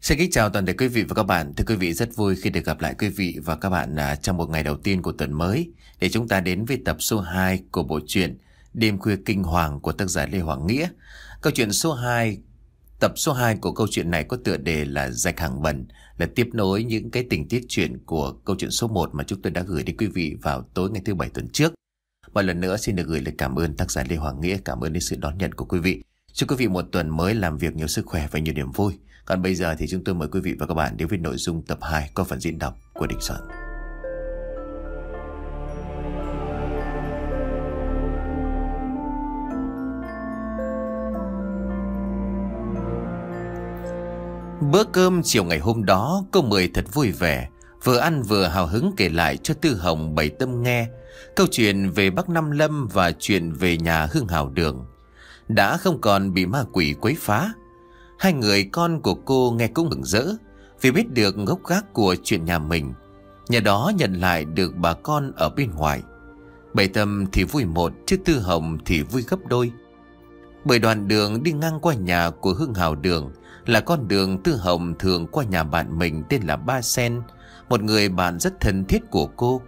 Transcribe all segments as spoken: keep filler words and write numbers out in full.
Xin kính chào toàn thể quý vị và các bạn. Thưa quý vị, rất vui khi được gặp lại quý vị và các bạn à, trong một ngày đầu tiên của tuần mới, để chúng ta đến với tập số hai của bộ truyện Đêm Khuya Kinh Hoàng của tác giả Lê Hoàng Nghĩa. Câu chuyện số hai, tập số hai của câu chuyện này có tựa đề là Rạch Hàng Bẩn, là tiếp nối những cái tình tiết chuyện của câu chuyện số một mà chúng tôi đã gửi đến quý vị vào tối ngày thứ bảy tuần trước. Một lần nữa xin được gửi lời cảm ơn tác giả Lê Hoàng Nghĩa, cảm ơn đến sự đón nhận của quý vị. Chúc quý vị một tuần mới làm việc nhiều sức khỏe và nhiều niềm vui. Còn bây giờ thì chúng tôi mời quý vị và các bạn đến với nội dung tập hai qua phần diễn đọc của Đình Soạn. Bữa cơm chiều ngày hôm đó, cô Mười thật vui vẻ, vừa ăn vừa hào hứng kể lại cho Tư Hồng Bảy Tâm nghe câu chuyện về Bắc Nam Lâm và chuyện về nhà Hương Hào Đường. Đã không còn bị ma quỷ quấy phá. Hai người con của cô nghe cũng mừng rỡ vì biết được gốc gác của chuyện nhà mình, nhờ đó nhận lại được bà con ở bên ngoài. Bảy Tâm thì vui một, chứ Tư Hồng thì vui gấp đôi. Bởi đoạn đường đi ngang qua nhà của Hương Hào Đường là con đường Tư Hồng thường qua nhà bạn mình tên là Ba Sen, một người bạn rất thân thiết của cô.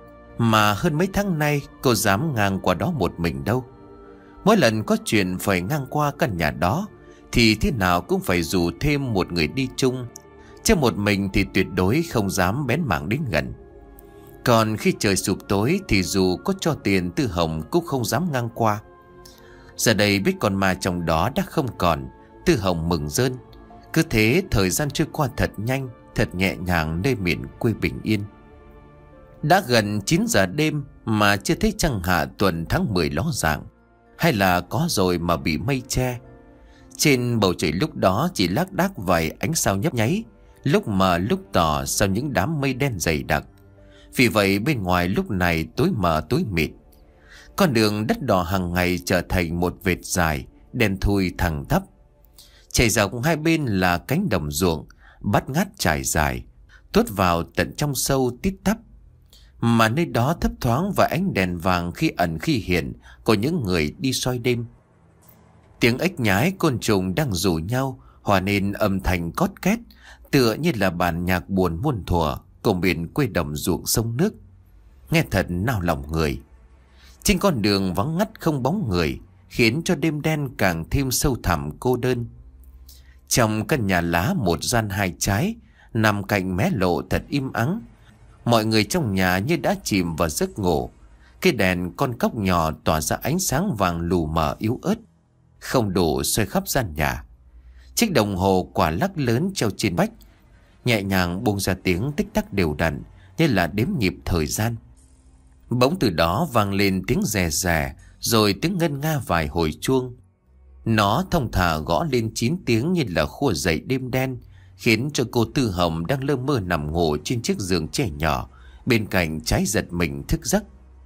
Mà hơn mấy tháng nay cô dám ngang qua đó một mình đâu. Mỗi lần có chuyện phải ngang qua căn nhà đó thì thế nào cũng phải rủ thêm một người đi chung, chứ một mình thì tuyệt đối không dám bén mảng đến gần. Còn khi trời sụp tối thì dù có cho tiền Tư Hồng cũng không dám ngang qua. Giờ đây biết con ma trong đó đã không còn, Tư Hồng mừng rơn. Cứ thế thời gian trôi qua thật nhanh, thật nhẹ nhàng nơi miền quê bình yên. Đã gần chín giờ đêm mà chưa thấy trăng hạ tuần tháng mười ló dạng, hay là có rồi mà bị mây che. Trên bầu trời lúc đó chỉ lác đác vài ánh sao nhấp nháy, lúc mờ lúc tỏ sau những đám mây đen dày đặc. Vì vậy bên ngoài lúc này tối mờ tối mịt. Con đường đất đỏ hàng ngày trở thành một vệt dài, đen thui thẳng thấp. Chảy dọc hai bên là cánh đồng ruộng, bát ngát trải dài, tuốt vào tận trong sâu tít tắp. Mà nơi đó thấp thoáng và ánh đèn vàng khi ẩn khi hiện của những người đi soi đêm. Tiếng ếch nhái côn trùng đang rủ nhau hòa nên âm thanh cót két, tựa như là bản nhạc buồn muôn thuở cùng miền quê đồng ruộng sông nước. Nghe thật nao lòng người. Trên con đường vắng ngắt không bóng người, khiến cho đêm đen càng thêm sâu thẳm cô đơn. Trong căn nhà lá một gian hai trái, nằm cạnh mé lộ thật im ắng. Mọi người trong nhà như đã chìm vào giấc ngủ. Cái đèn con cóc nhỏ tỏa ra ánh sáng vàng lù mờ yếu ớt, không đủ soi khắp gian nhà. Chiếc đồng hồ quả lắc lớn treo trên vách nhẹ nhàng buông ra tiếng tích tắc đều đặn, như là đếm nhịp thời gian. Bỗng từ đó vang lên tiếng rè rè, rồi tiếng ngân nga vài hồi chuông. Nó thong thả gõ lên chín tiếng như là khua dậy đêm đen, khiến cho cô Tư Hồng đang lơ mơ nằm ngủ trên chiếc giường trẻ nhỏ bên cạnh trái giật mình thức giấc.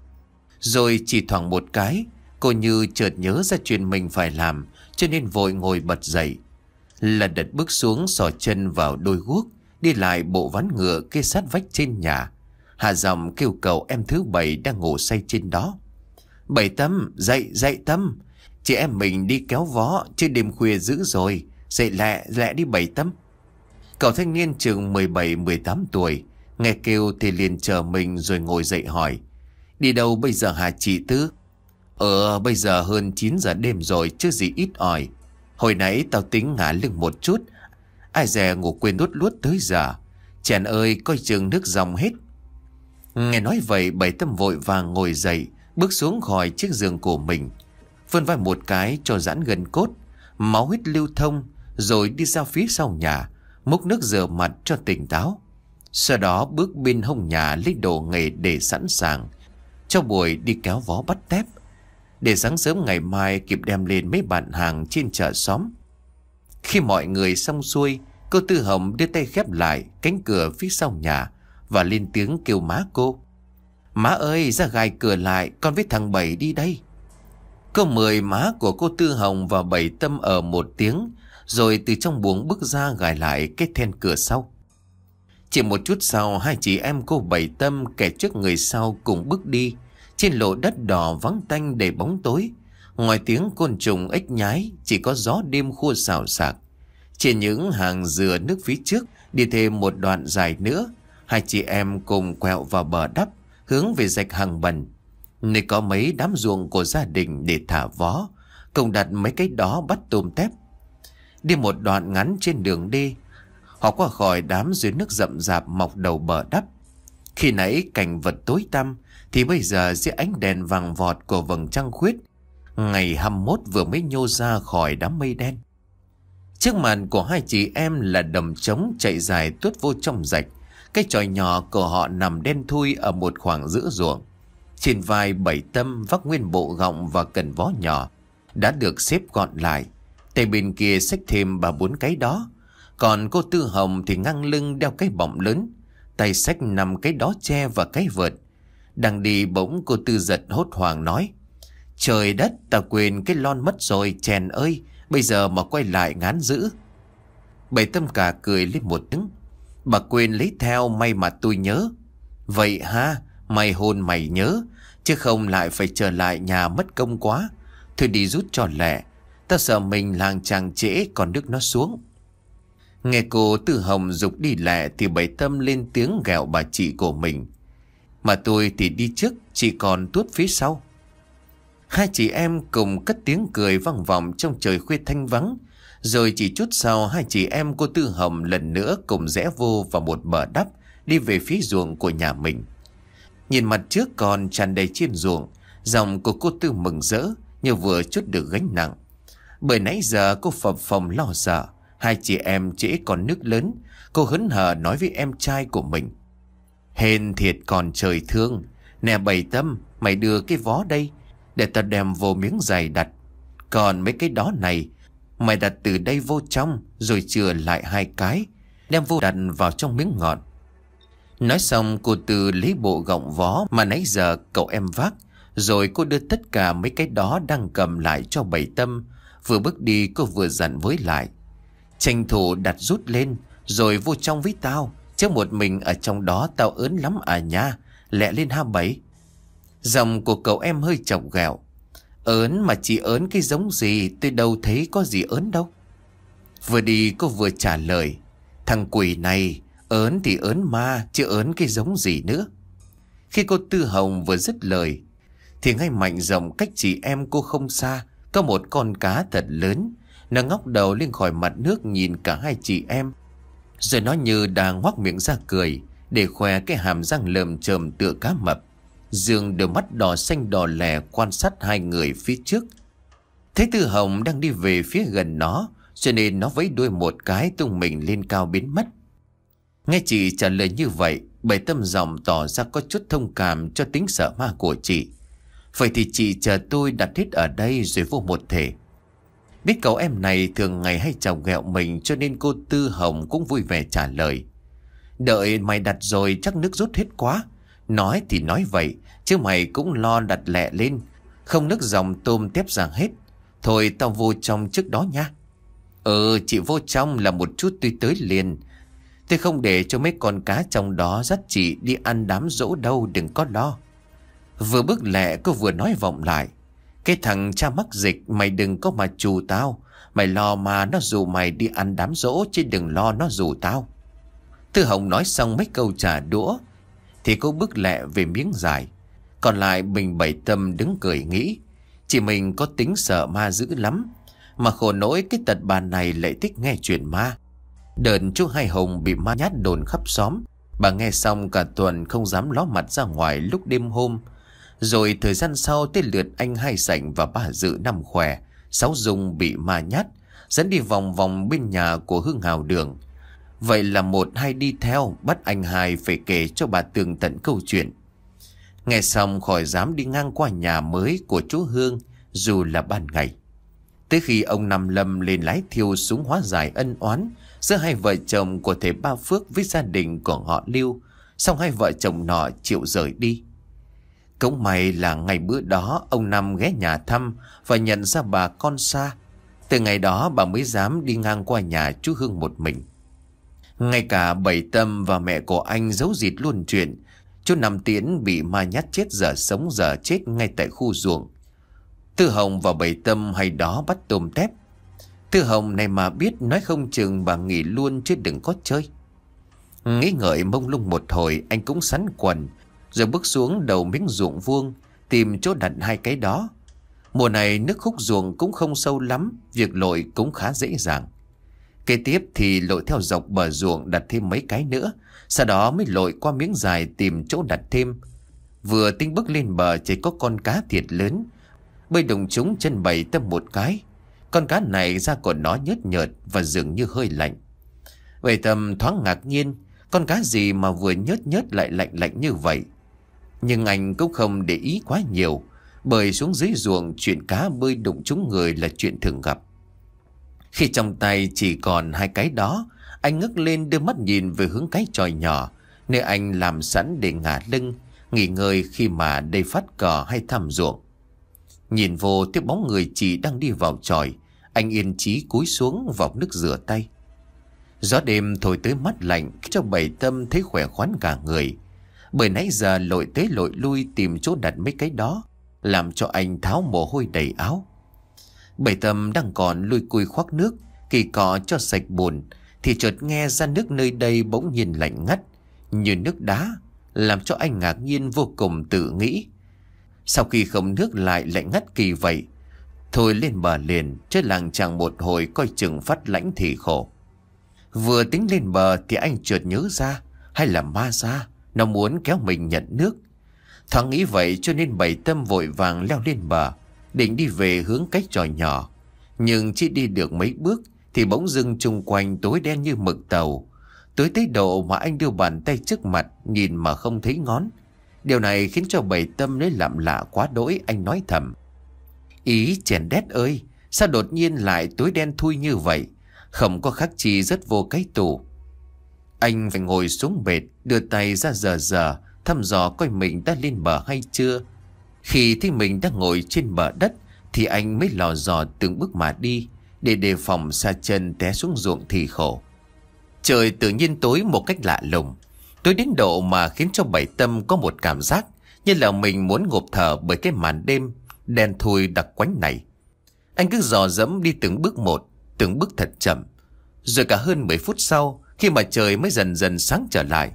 Rồi chỉ thoảng một cái, cô như chợt nhớ ra chuyện mình phải làm, cho nên vội ngồi bật dậy. Lật đật bước xuống, xỏ chân vào đôi guốc, đi lại bộ ván ngựa kê sát vách trên nhà, hạ giọng kêu cầu em thứ Bảy đang ngủ say trên đó. Bảy Tâm, dậy, dậy Tâm. Chị em mình đi kéo vó, chứ đêm khuya dữ rồi. Dậy lẹ, lẹ đi Bảy Tâm. Cậu thanh niên chừng mười bảy mười tám tuổi, nghe kêu thì liền chờ mình rồi ngồi dậy hỏi. Đi đâu bây giờ hả chị Tư? Ờ, bây giờ hơn chín giờ đêm rồi chứ gì ít ỏi. Hồi nãy tao tính ngả lưng một chút, ai dè ngủ quên đút luốt tới giờ. Chèn ơi, coi chừng nước dòng hết. Nghe nói vậy, Bảy Tâm vội vàng ngồi dậy, bước xuống khỏi chiếc giường của mình, vươn vai một cái cho giãn gân cốt, máu huyết lưu thông, rồi đi ra phía sau nhà, múc nước rửa mặt cho tỉnh táo. Sau đó bước bên hông nhà lấy đồ nghề để sẵn sàng cho buổi đi kéo vó bắt tép, để sáng sớm ngày mai kịp đem lên mấy bạn hàng trên chợ xóm. Khi mọi người xong xuôi, cô Tư Hồng đưa tay khép lại cánh cửa phía sau nhà và lên tiếng kêu má cô. Má ơi, ra gài cửa lại, con với thằng Bảy đi đây. Cô Mười, má của cô Tư Hồng và Bảy Tâm ở một tiếng, rồi từ trong buồng bước ra gài lại cái then cửa sau. Chỉ một chút sau, hai chị em cô Bảy Tâm kẻ trước người sau cùng bước đi. Trên lộ đất đỏ vắng tanh đầy bóng tối, ngoài tiếng côn trùng ếch nhái, chỉ có gió đêm khua xào xạc. Trên những hàng dừa nước phía trước, đi thêm một đoạn dài nữa, hai chị em cùng quẹo vào bờ đắp, hướng về rạch Hàng Bần, nơi có mấy đám ruộng của gia đình để thả vó, cùng đặt mấy cái đó bắt tôm tép. Đi một đoạn ngắn trên đường đi, họ qua khỏi đám dưới nước rậm rạp mọc đầu bờ đắp. Khi nãy cảnh vật tối tăm, thì bây giờ dưới ánh đèn vàng vọt của vầng trăng khuyết, ngày hai mươi mốt vừa mới nhô ra khỏi đám mây đen. Trước mặt của hai chị em là đầm trống chạy dài tuốt vô trong rạch. Cái chòi nhỏ của họ nằm đen thui ở một khoảng giữa ruộng. Trên vai Bảy Tâm vác nguyên bộ gọng và cần vó nhỏ đã được xếp gọn lại. Tay bên kia xách thêm ba bốn cái đó. Còn cô Tư Hồng thì ngang lưng đeo cái bọng lớn, tay xách năm cái đó tre và cái vợt. Đang đi bỗng cô Tư giật hốt hoảng nói: "Trời đất, ta quên cái lon mất rồi chèn ơi, bây giờ mà quay lại ngán dữ." Bảy Tâm cả cười lên một tiếng: "Bà quên lấy theo, may mà tôi nhớ." "Vậy ha, mày hôn mày nhớ, chứ không lại phải trở lại nhà mất công quá. Thôi đi rút cho lẹ, ta sợ mình làng chàng trễ còn nước nó xuống." Nghe cô Tư Hồng dục đi lẹ thì Bảy Tâm lên tiếng ghẹo bà chị của mình: "Mà tôi thì đi trước, chị còn tuốt phía sau." Hai chị em cùng cất tiếng cười vang vọng trong trời khuya thanh vắng. Rồi chỉ chút sau, hai chị em cô Tư Hồng lần nữa cùng rẽ vô vào một bờ đắp, đi về phía ruộng của nhà mình. Nhìn mặt trước còn tràn đầy trên ruộng, giọng của cô Tư mừng rỡ như vừa trút được gánh nặng. Bởi nãy giờ cô phập phồng lo sợ hai chị em trễ còn nước lớn. Cô hớn hở nói với em trai của mình: "Hên thiệt còn trời thương. Nè Bảy Tâm, mày đưa cái vó đây, để ta đem vô miếng giày đặt. Còn mấy cái đó này, mày đặt từ đây vô trong, rồi chừa lại hai cái, đem vô đặt vào trong miếng ngọn." Nói xong cô Tư lấy bộ gọng vó mà nãy giờ cậu em vác, rồi cô đưa tất cả mấy cái đó đang cầm lại cho Bảy Tâm. Vừa bước đi cô vừa dặn với lại: "Tranh thủ đặt rút lên, rồi vô trong với tao, chứ một mình ở trong đó tao ớn lắm à nha, lẹ lên ha Bảy." Giọng của cậu em hơi chọc ghẹo: "Ớn mà chị ớn cái giống gì, tôi đâu thấy có gì ớn đâu." Vừa đi cô vừa trả lời: "Thằng quỷ này, ớn thì ớn ma, chứ ớn cái giống gì nữa." Khi cô Tư Hồng vừa dứt lời thì ngay mạnh rộng cách chị em cô không xa có một con cá thật lớn. Nó ngóc đầu lên khỏi mặt nước nhìn cả hai chị em, rồi nó như đang ngoác miệng ra cười để khoe cái hàm răng lởm chởm tựa cá mập. Dương đôi mắt đỏ xanh đỏ lè quan sát hai người phía trước. Thấy Tư Hồng đang đi về phía gần nó, cho nên nó vẫy đuôi một cái tung mình lên cao biến mất. Nghe chị trả lời như vậy, Bảy Tâm giọng tỏ ra có chút thông cảm cho tính sợ ma của chị: "Vậy thì chị chờ tôi đặt hết ở đây rồi vô một thể." Biết cậu em này thường ngày hay chọc ghẹo mình, cho nên cô Tư Hồng cũng vui vẻ trả lời: "Đợi mày đặt rồi chắc nước rút hết quá. Nói thì nói vậy, chứ mày cũng lo đặt lẹ lên, không nước dòng tôm tép ra hết. Thôi tao vô trong trước đó nha." "Ừ, chị vô trong là một chút tôi tới liền. Tôi không để cho mấy con cá trong đó dắt chị đi ăn đám dỗ đâu, đừng có lo." Vừa bước lẹ cô vừa nói vọng lại: "Cái thằng cha mắc dịch, mày đừng có mà chù tao. Mày lo mà nó rủ mày đi ăn đám dỗ, chứ đừng lo nó rủ tao." Tư Hồng nói xong mấy câu trả đũa thì cô bước lẹ về miếng dài. Còn lại mình Bảy Tâm đứng cười nghĩ: chị mình có tính sợ ma dữ lắm, mà khổ nỗi cái tật bà này lại thích nghe chuyện ma. Đợt chú Hai Hùng bị ma nhát đồn khắp xóm, bà nghe xong cả tuần không dám ló mặt ra ngoài lúc đêm hôm. Rồi thời gian sau tới lượt anh Hai Sảnh và bà Dự Năm Khỏe, Sáu Dung bị ma nhát dẫn đi vòng vòng bên nhà của Hương Hào Đường. Vậy là một hai đi theo, bắt anh Hai phải kể cho bà tường tận câu chuyện. Nghe xong khỏi dám đi ngang qua nhà mới của chú Hương dù là ban ngày. Tới khi ông Năm Lâm lên lái thiêu súng hóa giải ân oán giữa hai vợ chồng của thầy Ba Phước với gia đình của họ Lưu, xong hai vợ chồng nọ chịu rời đi. Cũng may là ngày bữa đó ông Năm ghé nhà thăm và nhận ra bà con xa. Từ ngày đó bà mới dám đi ngang qua nhà chú Hương một mình. Ngay cả Bảy Tâm và mẹ của anh giấu dịt luôn chuyện chú Năm Tiến bị ma nhát chết giờ sống giờ chết ngay tại khu ruộng. Tư Hồng và Bảy Tâm hay đó bắt tôm tép. Tư Hồng này mà biết nói không chừng bà nghỉ luôn chứ đừng có chơi. Nghĩ ngợi mông lung một hồi, anh cũng sắn quần rồi bước xuống đầu miếng ruộng vuông tìm chỗ đặt hai cái đó. Mùa này nước khúc ruộng cũng không sâu lắm, việc lội cũng khá dễ dàng. Kế tiếp thì lội theo dọc bờ ruộng đặt thêm mấy cái nữa, sau đó mới lội qua miếng dài tìm chỗ đặt thêm. Vừa tính bước lên bờ chỉ có con cá thiệt lớn bơi đụng trúng chân Bảy Tâm một cái. Con cá này da của nó nhớt nhợt và dường như hơi lạnh. Bảy Tâm thoáng ngạc nhiên, con cá gì mà vừa nhớt nhớt lại lạnh lạnh như vậy. Nhưng anh cũng không để ý quá nhiều, bởi xuống dưới ruộng chuyện cá bơi đụng trúng người là chuyện thường gặp. Khi trong tay chỉ còn hai cái đó, anh ngước lên đưa mắt nhìn về hướng cái chòi nhỏ, nơi anh làm sẵn để ngả lưng, nghỉ ngơi khi mà đây phát cờ hay thăm ruộng. Nhìn vô tiếp bóng người chị đang đi vào chòi, anh yên chí cúi xuống vọc nước rửa tay. Gió đêm thổi tới mắt lạnh cho Bảy Tâm thấy khỏe khoắn cả người. Bởi nãy giờ lội tới lội lui tìm chỗ đặt mấy cái đó, làm cho anh tháo mồ hôi đầy áo. Bảy Tâm đang còn lui cui khoác nước, kỳ cọ cho sạch bùn, thì chợt nghe ra nước nơi đây bỗng nhiên lạnh ngắt, như nước đá, làm cho anh ngạc nhiên vô cùng, tự nghĩ. Sau khi không nước lại lạnh ngắt kỳ vậy, thôi lên bờ liền, chứ làng chàng một hồi coi chừng phát lãnh thì khổ. Vừa tính lên bờ thì anh chợt nhớ ra, hay là ma ra, nó muốn kéo mình nhận nước. Thoáng nghĩ vậy cho nên Bảy Tâm vội vàng leo lên bờ, định đi về hướng cái chòi nhỏ. Nhưng chỉ đi được mấy bước thì bỗng dưng chung quanh tối đen như mực tàu, tối tới độ mà anh đưa bàn tay trước mặt nhìn mà không thấy ngón. Điều này khiến cho Bảy Tâm lấy làm lạ quá đỗi. Anh nói thầm: Ý chèn đét ơi, sao đột nhiên lại tối đen thui như vậy, không có khác chi rất vô cái tủ. Anh phải ngồi xuống bệt, đưa tay ra giờ giờ thăm dò coi mình đã lên bờ hay chưa. Khi thấy mình đang ngồi trên bờ đất thì anh mới lò dò từng bước mà đi, để đề phòng sa chân té xuống ruộng thì khổ. Trời tự nhiên tối một cách lạ lùng, tối đến độ mà khiến cho Bảy Tâm có một cảm giác như là mình muốn ngộp thở bởi cái màn đêm đen thui đặc quánh này. Anh cứ dò dẫm đi từng bước một, từng bước thật chậm. Rồi cả hơn mười phút sau, khi mà trời mới dần dần sáng trở lại,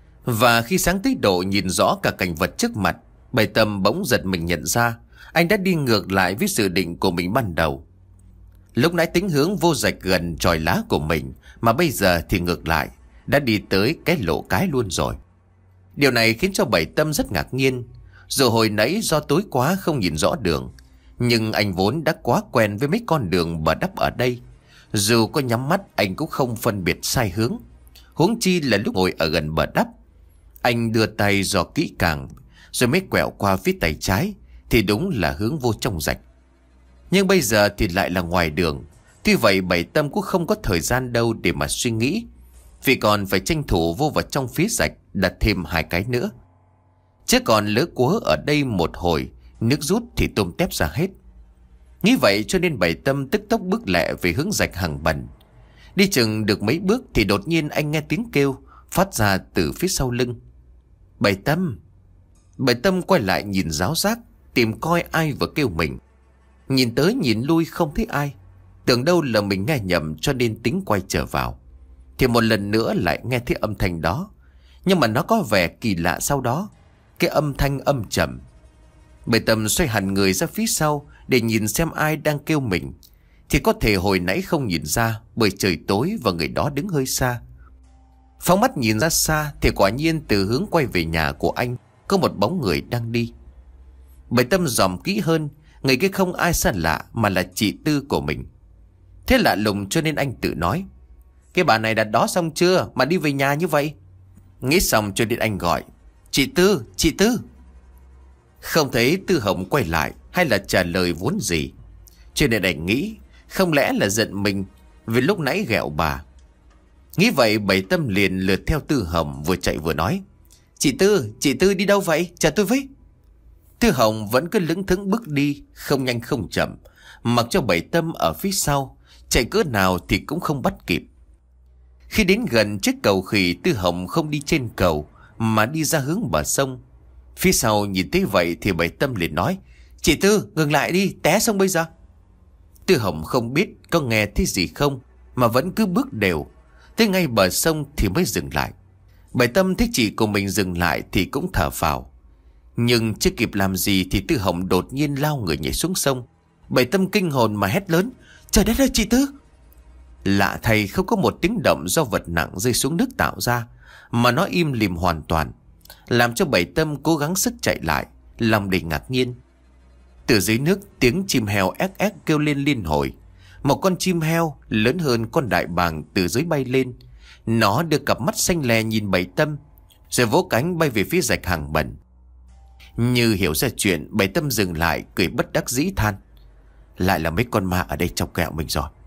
và khi sáng tới độ nhìn rõ cả cảnh vật trước mặt, Bảy Tâm bỗng giật mình nhận ra anh đã đi ngược lại với dự định của mình ban đầu. Lúc nãy tính hướng vô rạch gần chòi lá của mình, mà bây giờ thì ngược lại, đã đi tới cái lỗ cái luôn rồi. Điều này khiến cho Bảy Tâm rất ngạc nhiên. Dù hồi nãy do tối quá không nhìn rõ đường, nhưng anh vốn đã quá quen với mấy con đường bờ đắp ở đây. Dù có nhắm mắt anh cũng không phân biệt sai hướng, huống chi là lúc ngồi ở gần bờ đắp. Anh đưa tay dò kỹ càng, rồi mới quẹo qua phía tay trái, thì đúng là hướng vô trong rạch. Nhưng bây giờ thì lại là ngoài đường. Tuy vậy Bảy Tâm cũng không có thời gian đâu để mà suy nghĩ, vì còn phải tranh thủ vô vào trong phía rạch đặt thêm hai cái nữa. Chứ còn lỡ quớ ở đây một hồi, nước rút thì tôm tép ra hết. Nghĩ vậy cho nên Bảy Tâm tức tốc bước lẹ về hướng rạch hàng bần. Đi chừng được mấy bước thì đột nhiên anh nghe tiếng kêu phát ra từ phía sau lưng. Bảy Tâm. Bảy Tâm quay lại nhìn ráo rác, tìm coi ai vừa kêu mình. Nhìn tới nhìn lui không thấy ai, tưởng đâu là mình nghe nhầm cho nên tính quay trở vào. Thì một lần nữa lại nghe thấy âm thanh đó, nhưng mà nó có vẻ kỳ lạ. Sau đó cái âm thanh âm trầm. Bảy Tâm xoay hẳn người ra phía sau để nhìn xem ai đang kêu mình, thì có thể hồi nãy không nhìn ra bởi trời tối và người đó đứng hơi xa. Phóng mắt nhìn ra xa thì quả nhiên từ hướng quay về nhà của anh có một bóng người đang đi. Bảy Tâm dòm kỹ hơn, người kia không ai xa lạ mà là chị Tư của mình. Thế lạ lùng cho nên anh tự nói: Cái bà này đặt đó xong chưa mà đi về nhà như vậy? Nghĩ xong cho nên anh gọi: Chị Tư, chị Tư. Không thấy Tư Hồng quay lại hay là trả lời vốn gì, cho nên anh nghĩ không lẽ là giận mình vì lúc nãy ghẹo bà. Nghĩ vậy Bảy Tâm liền lượt theo Tư Hồng, vừa chạy vừa nói: Chị Tư, chị Tư đi đâu vậy? Chờ tôi với. Tư Hồng vẫn cứ lững thững bước đi, không nhanh không chậm, mặc cho Bảy Tâm ở phía sau chạy cỡ nào thì cũng không bắt kịp. Khi đến gần chiếc cầu khỉ, Tư Hồng không đi trên cầu mà đi ra hướng bờ sông. Phía sau nhìn thấy vậy thì Bảy Tâm liền nói: Chị Tư, ngừng lại đi, té sông bây giờ. Tư Hồng không biết có nghe thấy gì không, mà vẫn cứ bước đều. Tới ngay bờ sông thì mới dừng lại. Bảy Tâm thấy chị của mình dừng lại thì cũng thở phào. Nhưng chưa kịp làm gì thì Tư Hồng đột nhiên lao người nhảy xuống sông. Bảy Tâm kinh hồn mà hét lớn: "Trời đất ơi chị Tư!" Lạ thay không có một tiếng động do vật nặng rơi xuống nước tạo ra, mà nó im lìm hoàn toàn, làm cho Bảy Tâm cố gắng sức chạy lại, lòng đầy ngạc nhiên. Từ dưới nước tiếng chim heo éc éc kêu lên liên hồi. Một con chim heo lớn hơn con đại bàng từ dưới bay lên. Nó đưa cặp mắt xanh lè nhìn Bảy Tâm, rồi vỗ cánh bay về phía rạch Hàng Bần. Như hiểu ra chuyện, Bảy Tâm dừng lại cười bất đắc dĩ than: "Lại là mấy con ma ở đây chọc ghẹo mình rồi."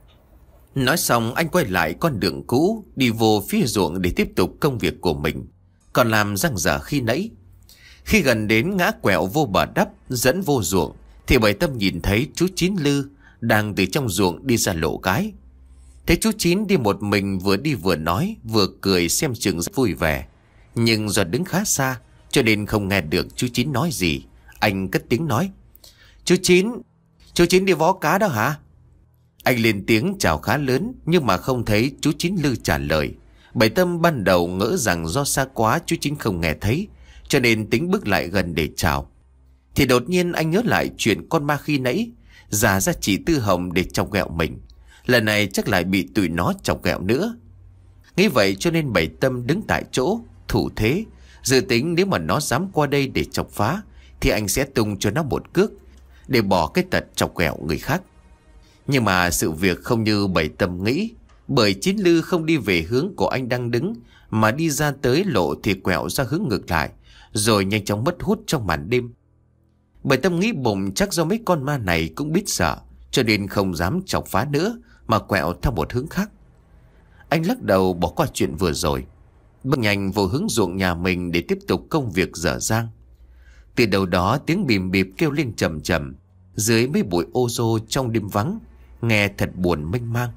Nói xong anh quay lại con đường cũ, đi vô phía ruộng để tiếp tục công việc của mình, còn làm răng dở khi nãy. Khi gần đến ngã quẹo vô bờ đắp dẫn vô ruộng thì Bảy Tâm nhìn thấy chú Chín Lư đang từ trong ruộng đi ra lộ cái. Thấy chú Chín đi một mình, vừa đi vừa nói vừa cười, xem chừng rất vui vẻ. Nhưng do đứng khá xa cho nên không nghe được chú Chín nói gì. Anh cất tiếng nói: "Chú Chín, chú Chín đi vó cá đó hả?" Anh lên tiếng chào khá lớn nhưng mà không thấy chú Chín Lư trả lời. Bảy Tâm ban đầu ngỡ rằng do xa quá chú Chín không nghe thấy, cho nên tính bước lại gần để chào. Thì đột nhiên anh nhớ lại chuyện con ma khi nãy giả ra chỉ Tư Hồng để chọc ghẹo mình. Lần này chắc lại bị tụi nó chọc ghẹo nữa. Nghĩ vậy cho nên Bảy Tâm đứng tại chỗ thủ thế, dự tính nếu mà nó dám qua đây để chọc phá thì anh sẽ tung cho nó một cước để bỏ cái tật chọc ghẹo người khác. Nhưng mà sự việc không như Bảy Tâm nghĩ, bởi Chín Lư không đi về hướng của anh đang đứng, mà đi ra tới lộ thì quẹo ra hướng ngược lại, rồi nhanh chóng mất hút trong màn đêm. Bảy Tâm nghĩ bụng chắc do mấy con ma này cũng biết sợ, cho nên không dám chọc phá nữa mà quẹo theo một hướng khác. Anh lắc đầu bỏ qua chuyện vừa rồi, bước nhanh vô hướng ruộng nhà mình để tiếp tục công việc dở dang. Từ đầu đó tiếng bìm bịp kêu lên trầm trầm dưới mấy bụi ô rô trong đêm vắng, nghe thật buồn mênh mang.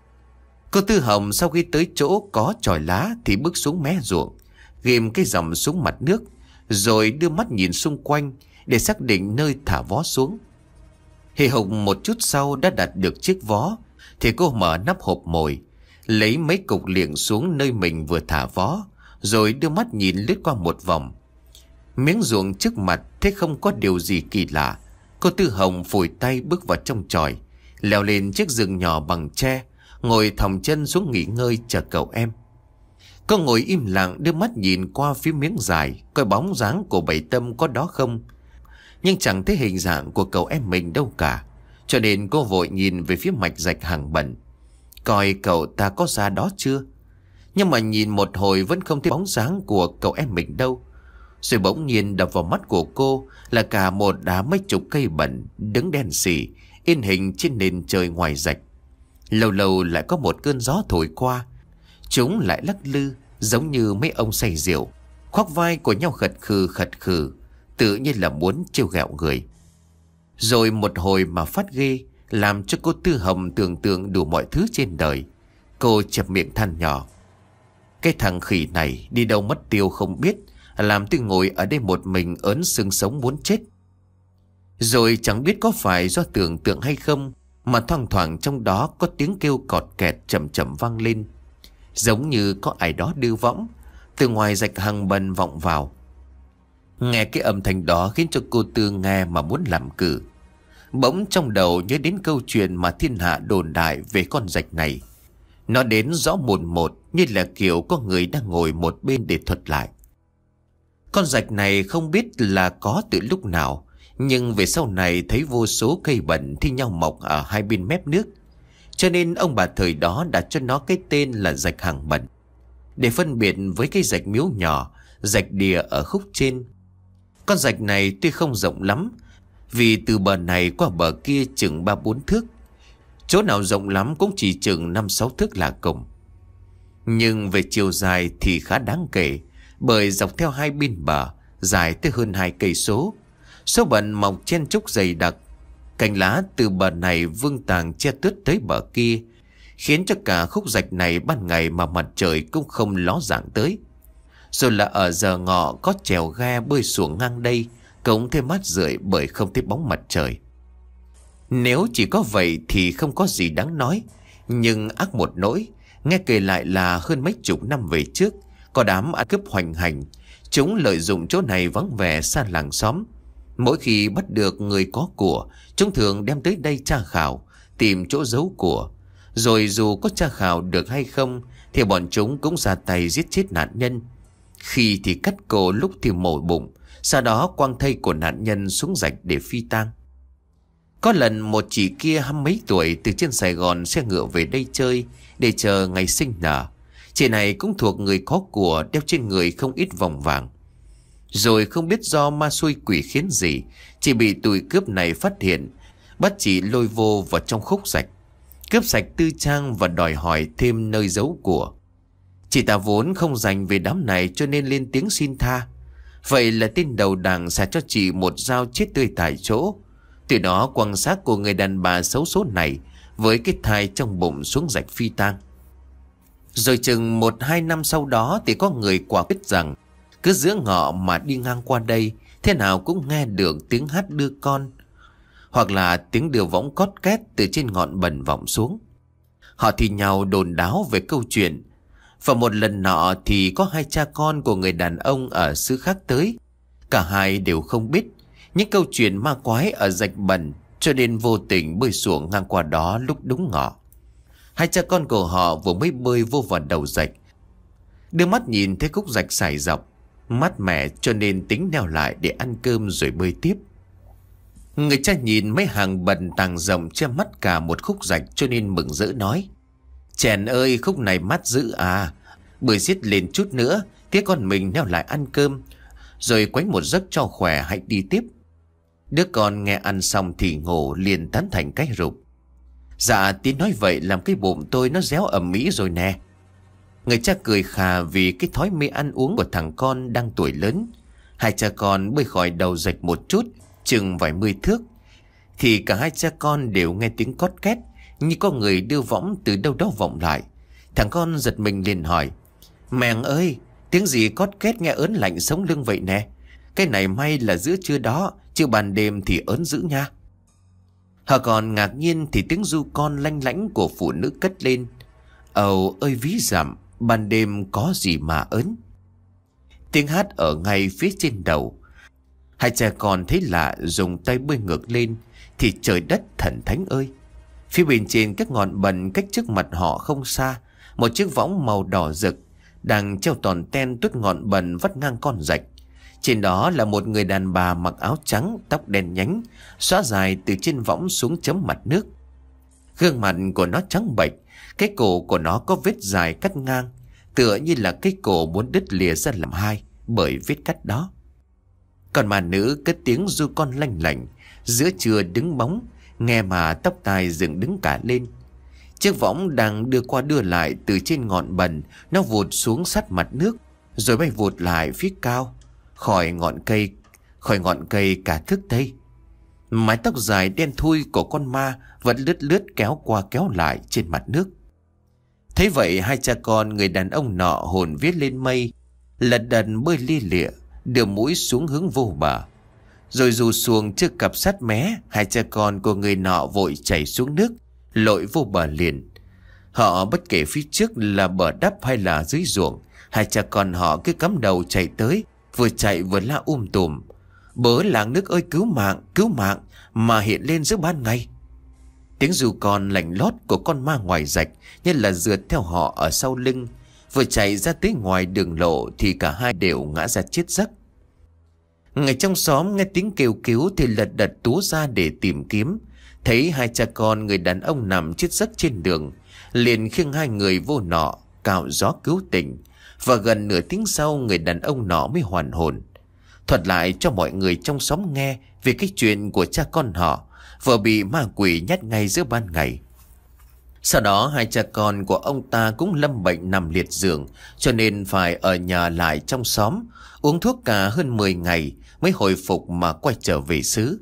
Cô Tư Hồng sau khi tới chỗ có chòi lá thì bước xuống mé ruộng, ghim cái dòng xuống mặt nước, rồi đưa mắt nhìn xung quanh để xác định nơi thả vó xuống. Hì hục một chút sau đã đặt được chiếc vó thì cô mở nắp hộp mồi, lấy mấy cục liệng xuống nơi mình vừa thả vó, rồi đưa mắt nhìn lướt qua một vòng. Miếng ruộng trước mặt thế không có điều gì kỳ lạ. Cô Tư Hồng phủi tay bước vào trong chòi, leo lên chiếc giường nhỏ bằng tre, ngồi thòng chân xuống nghỉ ngơi chờ cậu em. Cô ngồi im lặng đưa mắt nhìn qua phía miếng dài, coi bóng dáng của Bảy Tâm có đó không, nhưng chẳng thấy hình dạng của cậu em mình đâu cả. Cho nên cô vội nhìn về phía mạch rạch Hàng Bần, coi cậu ta có ra đó chưa. Nhưng mà nhìn một hồi vẫn không thấy bóng dáng của cậu em mình đâu. Rồi bỗng nhiên đập vào mắt của cô là cả một đám mấy chục cây bẩn đứng đen sì in hình trên nền trời ngoài rạch. Lâu lâu lại có một cơn gió thổi qua, chúng lại lắc lư giống như mấy ông say rượu, khoác vai của nhau khật khừ khật khừ, tự nhiên là muốn trêu ghẹo người. Rồi một hồi mà phát ghê, làm cho cô Tư Hồng tưởng tượng đủ mọi thứ trên đời. Cô chẹp miệng than nhỏ: "Cái thằng khỉ này đi đâu mất tiêu không biết, làm tôi ngồi ở đây một mình ớn xương sống muốn chết." Rồi chẳng biết có phải do tưởng tượng hay không, mà thoang thoảng trong đó có tiếng kêu cọt kẹt chậm chậm vang lên, giống như có ai đó đưa võng từ ngoài rạch Hàng Bần vọng vào. Nghe cái âm thanh đó khiến cho cô Tư nghe mà muốn làm cử. Bỗng trong đầu nhớ đến câu chuyện mà thiên hạ đồn đại về con rạch này. Nó đến rõ mồn một, như là kiểu có người đang ngồi một bên để thuật lại. Con rạch này không biết là có từ lúc nào, nhưng về sau này thấy vô số cây bẩn thi nhau mọc ở hai bên mép nước, cho nên ông bà thời đó đặt cho nó cái tên là rạch Hàng Bần, để phân biệt với cái rạch miếu nhỏ, rạch đìa ở khúc trên. Con rạch này tuy không rộng lắm, vì từ bờ này qua bờ kia chừng ba bốn thước, chỗ nào rộng lắm cũng chỉ chừng năm sáu thước là cùng. Nhưng về chiều dài thì khá đáng kể, bởi dọc theo hai bên bờ dài tới hơn hai cây số. Số bẩn mọc chen trúc dày đặc, cành lá từ bờ này vương tàng che tướt tới bờ kia, khiến cho cả khúc rạch này ban ngày mà mặt trời cũng không ló dạng tới. Rồi là ở giờ ngọ có chèo ghe bơi xuồng ngang đây, cũng thêm mát rượi bởi không thấy bóng mặt trời. Nếu chỉ có vậy thì không có gì đáng nói. Nhưng ác một nỗi, nghe kể lại là hơn mấy chục năm về trước, có đám ăn cướp hoành hành. Chúng lợi dụng chỗ này vắng vẻ xa làng xóm. Mỗi khi bắt được người có của, chúng thường đem tới đây tra khảo, tìm chỗ giấu của. Rồi dù có tra khảo được hay không thì bọn chúng cũng ra tay giết chết nạn nhân. Khi thì cắt cổ, lúc thì mổ bụng, sau đó quăng thây của nạn nhân xuống rạch để phi tang. Có lần một chị kia hăm mấy tuổi từ trên Sài Gòn xe ngựa về đây chơi để chờ ngày sinh nở. Chị này cũng thuộc người có của, đeo trên người không ít vòng vàng. Rồi không biết do ma xui quỷ khiến gì, chị bị tụi cướp này phát hiện, bắt chị lôi vô vào trong khúc rạch, cướp sạch tư trang và đòi hỏi thêm nơi giấu của. Chị ta vốn không dành về đám này cho nên lên tiếng xin tha. Vậy là tên đầu đảng xả cho chị một dao chết tươi tại chỗ. Từ đó quăng xác của người đàn bà xấu số này với cái thai trong bụng xuống rạch phi tang. Rồi chừng một hai năm sau đó thì có người quả biết rằng cứ giữa ngọ mà đi ngang qua đây, thế nào cũng nghe được tiếng hát đưa con, hoặc là tiếng đưa võng cót két từ trên ngọn bần vọng xuống. Họ thì nhau đồn đáo về câu chuyện. Và một lần nọ thì có hai cha con của người đàn ông ở xứ khác tới. Cả hai đều không biết những câu chuyện ma quái ở rạch bần, cho nên vô tình bơi xuồng ngang qua đó lúc đúng ngọ. Hai cha con của họ vừa mới bơi vô vào đầu rạch, đưa mắt nhìn thấy khúc rạch sải dọc, mát mẻ cho nên tính neo lại để ăn cơm rồi bơi tiếp. Người cha nhìn mấy hàng bần tàng rộng che mắt cả một khúc rạch cho nên mừng rỡ nói: "Chèn ơi, khúc này mát dữ à, bơi xiết lên chút nữa, tía con mình neo lại ăn cơm, rồi quánh một giấc cho khỏe hãy đi tiếp." Đứa con nghe ăn xong thì ngủ liền tán thành cái rụp: "Dạ tía nói vậy làm cái bụng tôi nó réo ầm ĩ rồi nè." Người cha cười khà vì cái thói mê ăn uống của thằng con đang tuổi lớn. Hai cha con bơi khỏi đầu rạch một chút, chừng vài mươi thước, thì cả hai cha con đều nghe tiếng cót két như có người đưa võng từ đâu đó vọng lại. Thằng con giật mình liền hỏi: "Mẹ ơi, tiếng gì cót két nghe ớn lạnh sống lưng vậy nè? Cái này may là giữa trưa đó, chứ ban đêm thì ớn dữ nha." Họ còn ngạc nhiên thì tiếng ru con lanh lảnh của phụ nữ cất lên: "Ầu ơi ví dặm, ban đêm có gì mà ớn." Tiếng hát ở ngay phía trên đầu. Hai cha con thấy lạ dùng tay bơi ngược lên thì trời đất thần thánh ơi! Phía bên trên các ngọn bần cách trước mặt họ không xa, một chiếc võng màu đỏ rực đang treo toàn ten tuốt ngọn bần vắt ngang con rạch. Trên đó là một người đàn bà mặc áo trắng, tóc đen nhánh, xõa dài từ trên võng xuống chấm mặt nước. Gương mặt của nó trắng bệch, cái cổ của nó có vết dài cắt ngang, tựa như là cái cổ muốn đứt lìa ra làm hai bởi vết cắt đó. Còn mà nữ cất tiếng ru con lanh lảnh, giữa trưa đứng bóng, nghe mà tóc tai dựng đứng cả lên. Chiếc võng đang đưa qua đưa lại từ trên ngọn bần, nó vụt xuống sát mặt nước, rồi bay vụt lại phía cao, khỏi ngọn cây, khỏi ngọn cây cả thước tây. Mái tóc dài đen thui của con ma vẫn lướt lướt kéo qua kéo lại trên mặt nước. Thấy vậy, hai cha con người đàn ông nọ hồn vía lên mây, lật đật bơi lia lịa, đưa mũi xuống hướng vô bờ. Rồi dù xuồng chưa cập sát mé, hai cha con của người nọ vội chảy xuống nước, lội vô bờ liền. Họ bất kể phía trước là bờ đắp hay là dưới ruộng, hai cha con họ cứ cắm đầu chạy tới, vừa chạy vừa la um tùm: "Bớ làng nước ơi, cứu mạng, cứu mạng!" mà hiện lên giữa ban ngày. Tiếng ru con lạnh lót của con ma ngoài rạch như là rượt theo họ ở sau lưng. Vừa chạy ra tới ngoài đường lộ thì cả hai đều ngã ra chết giấc. Người trong xóm nghe tiếng kêu cứu thì lật đật túa ra để tìm kiếm. Thấy hai cha con người đàn ông nằm chết giấc trên đường, liền khiêng hai người vô nọ cạo gió cứu tỉnh. Và gần nửa tiếng sau, người đàn ông nọ mới hoàn hồn, thuật lại cho mọi người trong xóm nghe về cái chuyện của cha con họ vừa bị ma quỷ nhát ngay giữa ban ngày. Sau đó hai cha con của ông ta cũng lâm bệnh nằm liệt giường, cho nên phải ở nhà lại trong xóm, uống thuốc cả hơn mười ngày mới hồi phục mà quay trở về xứ.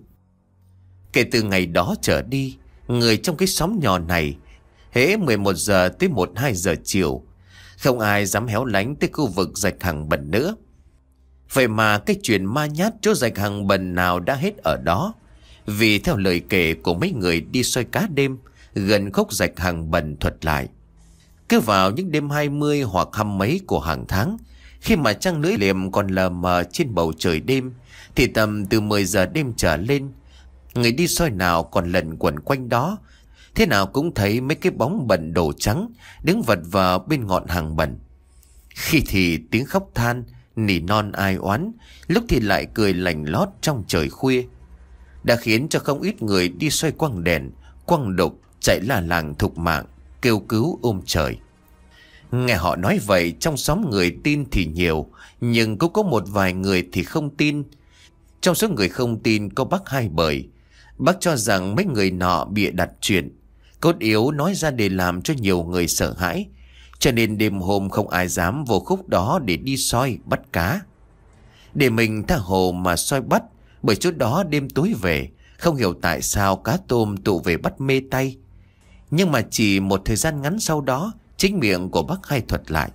Kể từ ngày đó trở đi, người trong cái xóm nhỏ này, hễ mười một giờ tới một hai giờ chiều, không ai dám héo lánh tới khu vực rạch Hàng Bần nữa. Vậy mà cái chuyện ma nhát chỗ rạch Hàng Bần nào đã hết ở đó. Vì theo lời kể của mấy người đi soi cá đêm gần khúc rạch Hàng Bần thuật lại, cứ vào những đêm hai mươi hoặc hăm mấy của hàng tháng, khi mà trăng lưỡi liềm còn lờ mờ trên bầu trời đêm, thì tầm từ mười giờ đêm trở lên, người đi soi nào còn lẩn quẩn quanh đó, thế nào cũng thấy mấy cái bóng bần đồ trắng đứng vật vào bên ngọn Hàng Bần. Khi thì tiếng khóc than, nỉ non ai oán, lúc thì lại cười lành lót trong trời khuya, đã khiến cho không ít người đi xoay quăng đèn, quăng đục, chạy la làng thục mạng, kêu cứu ôm trời. Nghe họ nói vậy, trong xóm người tin thì nhiều, nhưng cũng có một vài người thì không tin. Trong số người không tin có bác Hai Bời. Bác cho rằng mấy người nọ bịa đặt chuyện, cốt yếu nói ra để làm cho nhiều người sợ hãi, cho nên đêm hôm không ai dám vô khúc đó để đi soi bắt cá. Để mình tha hồ mà soi bắt, bởi chỗ đó đêm tối về, không hiểu tại sao cá tôm tụ về bắt mê tay. Nhưng mà chỉ một thời gian ngắn sau đó, chính miệng của bác Hai thuật lại.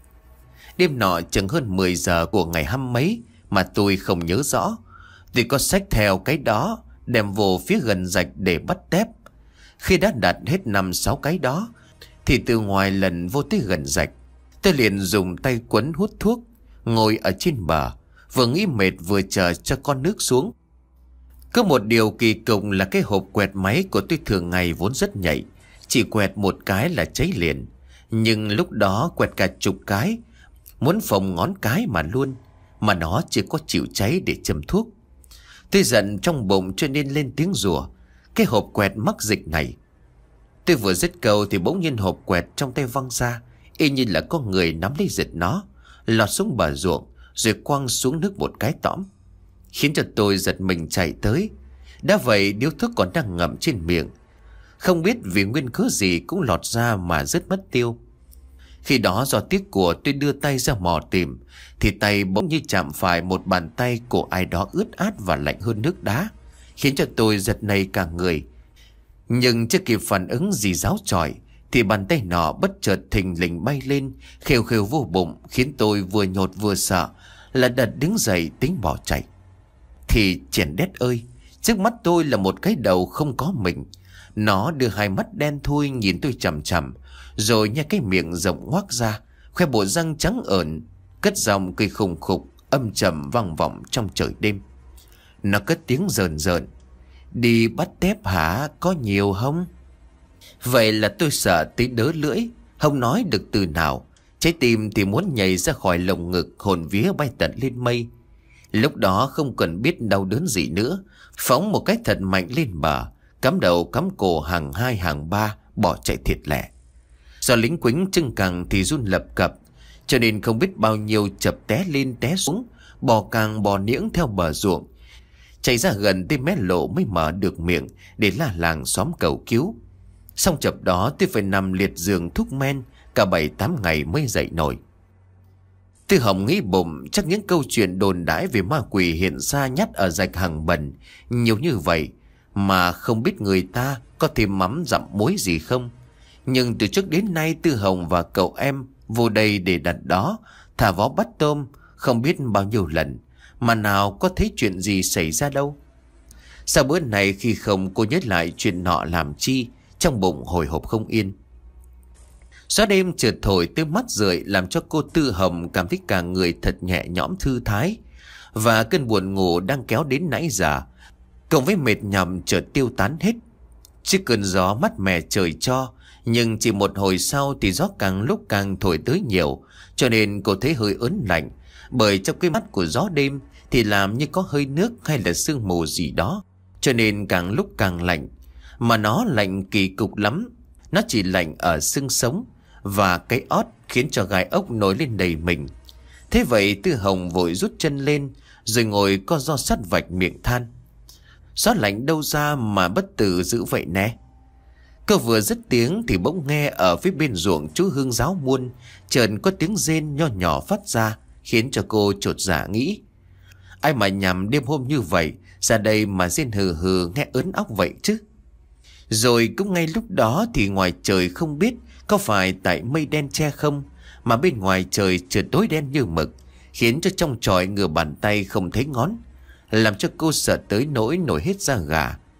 Đêm nọ chừng hơn mười giờ của ngày hăm mấy mà tôi không nhớ rõ. Tôi có xách theo cái đó, đem vô phía gần rạch để bắt tép. Khi đã đặt hết năm sáu cái đó, thì từ ngoài lần vô tới gần rạch, tôi liền dùng tay quấn hút thuốc, ngồi ở trên bờ, vừa nghĩ mệt vừa chờ cho con nước xuống. Có một điều kỳ cục là cái hộp quẹt máy của tôi thường ngày vốn rất nhạy, chỉ quẹt một cái là cháy liền. Nhưng lúc đó quẹt cả chục cái, muốn phồng ngón cái mà luôn, mà nó chưa có chịu cháy để châm thuốc. Tôi giận trong bụng cho nên lên tiếng rủa cái hộp quẹt mắc dịch này. Tôi vừa dứt câu thì bỗng nhiên hộp quẹt trong tay văng ra, y như là có người nắm lấy giật nó, lọt xuống bờ ruộng rồi quăng xuống nước một cái tõm, khiến cho tôi giật mình chạy tới. Đã vậy điếu thuốc còn đang ngậm trên miệng, không biết vì nguyên cớ gì cũng lọt ra mà rất mất tiêu. Khi đó do tiếc của tôi đưa tay ra mò tìm, thì tay bỗng như chạm phải một bàn tay của ai đó ướt át và lạnh hơn nước đá, khiến cho tôi giật nảy cả người. Nhưng chưa kịp phản ứng gì ráo chọi, thì bàn tay nọ bất chợt thình lình bay lên, khều khều vô bụng, khiến tôi vừa nhột vừa sợ, là đật đứng dậy tính bỏ chạy. Thì chèn đét ơi, trước mắt tôi là một cái đầu không có mình. Nó đưa hai mắt đen thui nhìn tôi chằm chằm, rồi nha cái miệng rộng ngoác ra, khoe bộ răng trắng ởn, cất giọng cười khùng khục, âm trầm vang vọng trong trời đêm. Nó cất tiếng rờn rợn: "Đi bắt tép hả, có nhiều không?" Vậy là tôi sợ tí đớ lưỡi, không nói được từ nào. Trái tim thì muốn nhảy ra khỏi lồng ngực, hồn vía bay tận lên mây. Lúc đó không cần biết đau đớn gì nữa, phóng một cách thật mạnh lên bờ, cắm đầu cắm cổ hàng hai hàng ba bỏ chạy thiệt lẹ. Do lính quính chân cẳng thì run lập cập, cho nên không biết bao nhiêu chập té lên té xuống, bò càng bò niễng theo bờ ruộng, chạy ra gần tới mé lộ mới mở được miệng để la làng xóm cầu cứu. Xong chập đó tôi phải nằm liệt giường thuốc men cả bảy tám ngày mới dậy nổi. Tư Hồng nghĩ bụng chắc những câu chuyện đồn đãi về ma quỷ hiện ra nhắt ở rạch Hàng Bần nhiều như vậy mà không biết người ta có thêm mắm dặm muối gì không. Nhưng từ trước đến nay Tư Hồng và cậu em vô đây để đặt đó, thả vó bắt tôm không biết bao nhiêu lần, mà nào có thấy chuyện gì xảy ra đâu. Sau bữa này khi không cô nhớ lại chuyện nọ làm chi, trong bụng hồi hộp không yên. Gió đêm chợt thổi tới mắt rượi làm cho cô Tư Hồng cảm thấy cả người thật nhẹ nhõm thư thái, và cơn buồn ngủ đang kéo đến nãy giờ cộng với mệt nhọc chợt tiêu tán hết. Chiếc cơn gió mát mẻ trời cho, nhưng chỉ một hồi sau thì gió càng lúc càng thổi tới nhiều, cho nên cô thấy hơi ớn lạnh, bởi trong cái mắt của gió đêm thì làm như có hơi nước hay là sương mù gì đó, cho nên càng lúc càng lạnh. Mà nó lạnh kỳ cục lắm, nó chỉ lạnh ở xương sống và cái ót, khiến cho gai ốc nổi lên đầy mình. Thế vậy Tư Hồng vội rút chân lên, rồi ngồi co ro sắt vạch miệng than: "Gió lạnh đâu ra mà bất tử dữ vậy nè." Cô vừa dứt tiếng thì bỗng nghe ở phía bên ruộng chú Hương Giáo Muôn chợt có tiếng rên nho nhỏ phát ra, khiến cho cô chột dạ nghĩ: ai mà nhằm đêm hôm như vậy ra đây mà rên hừ hừ nghe ớn óc vậy chứ. Rồi cũng ngay lúc đó thì ngoài trời không biết có phải tại mây đen che không, mà bên ngoài trời chợt tối đen như mực, khiến cho trong chòi ngửa bàn tay không thấy ngón, làm cho cô sợ tới nỗi nổi hết da gà,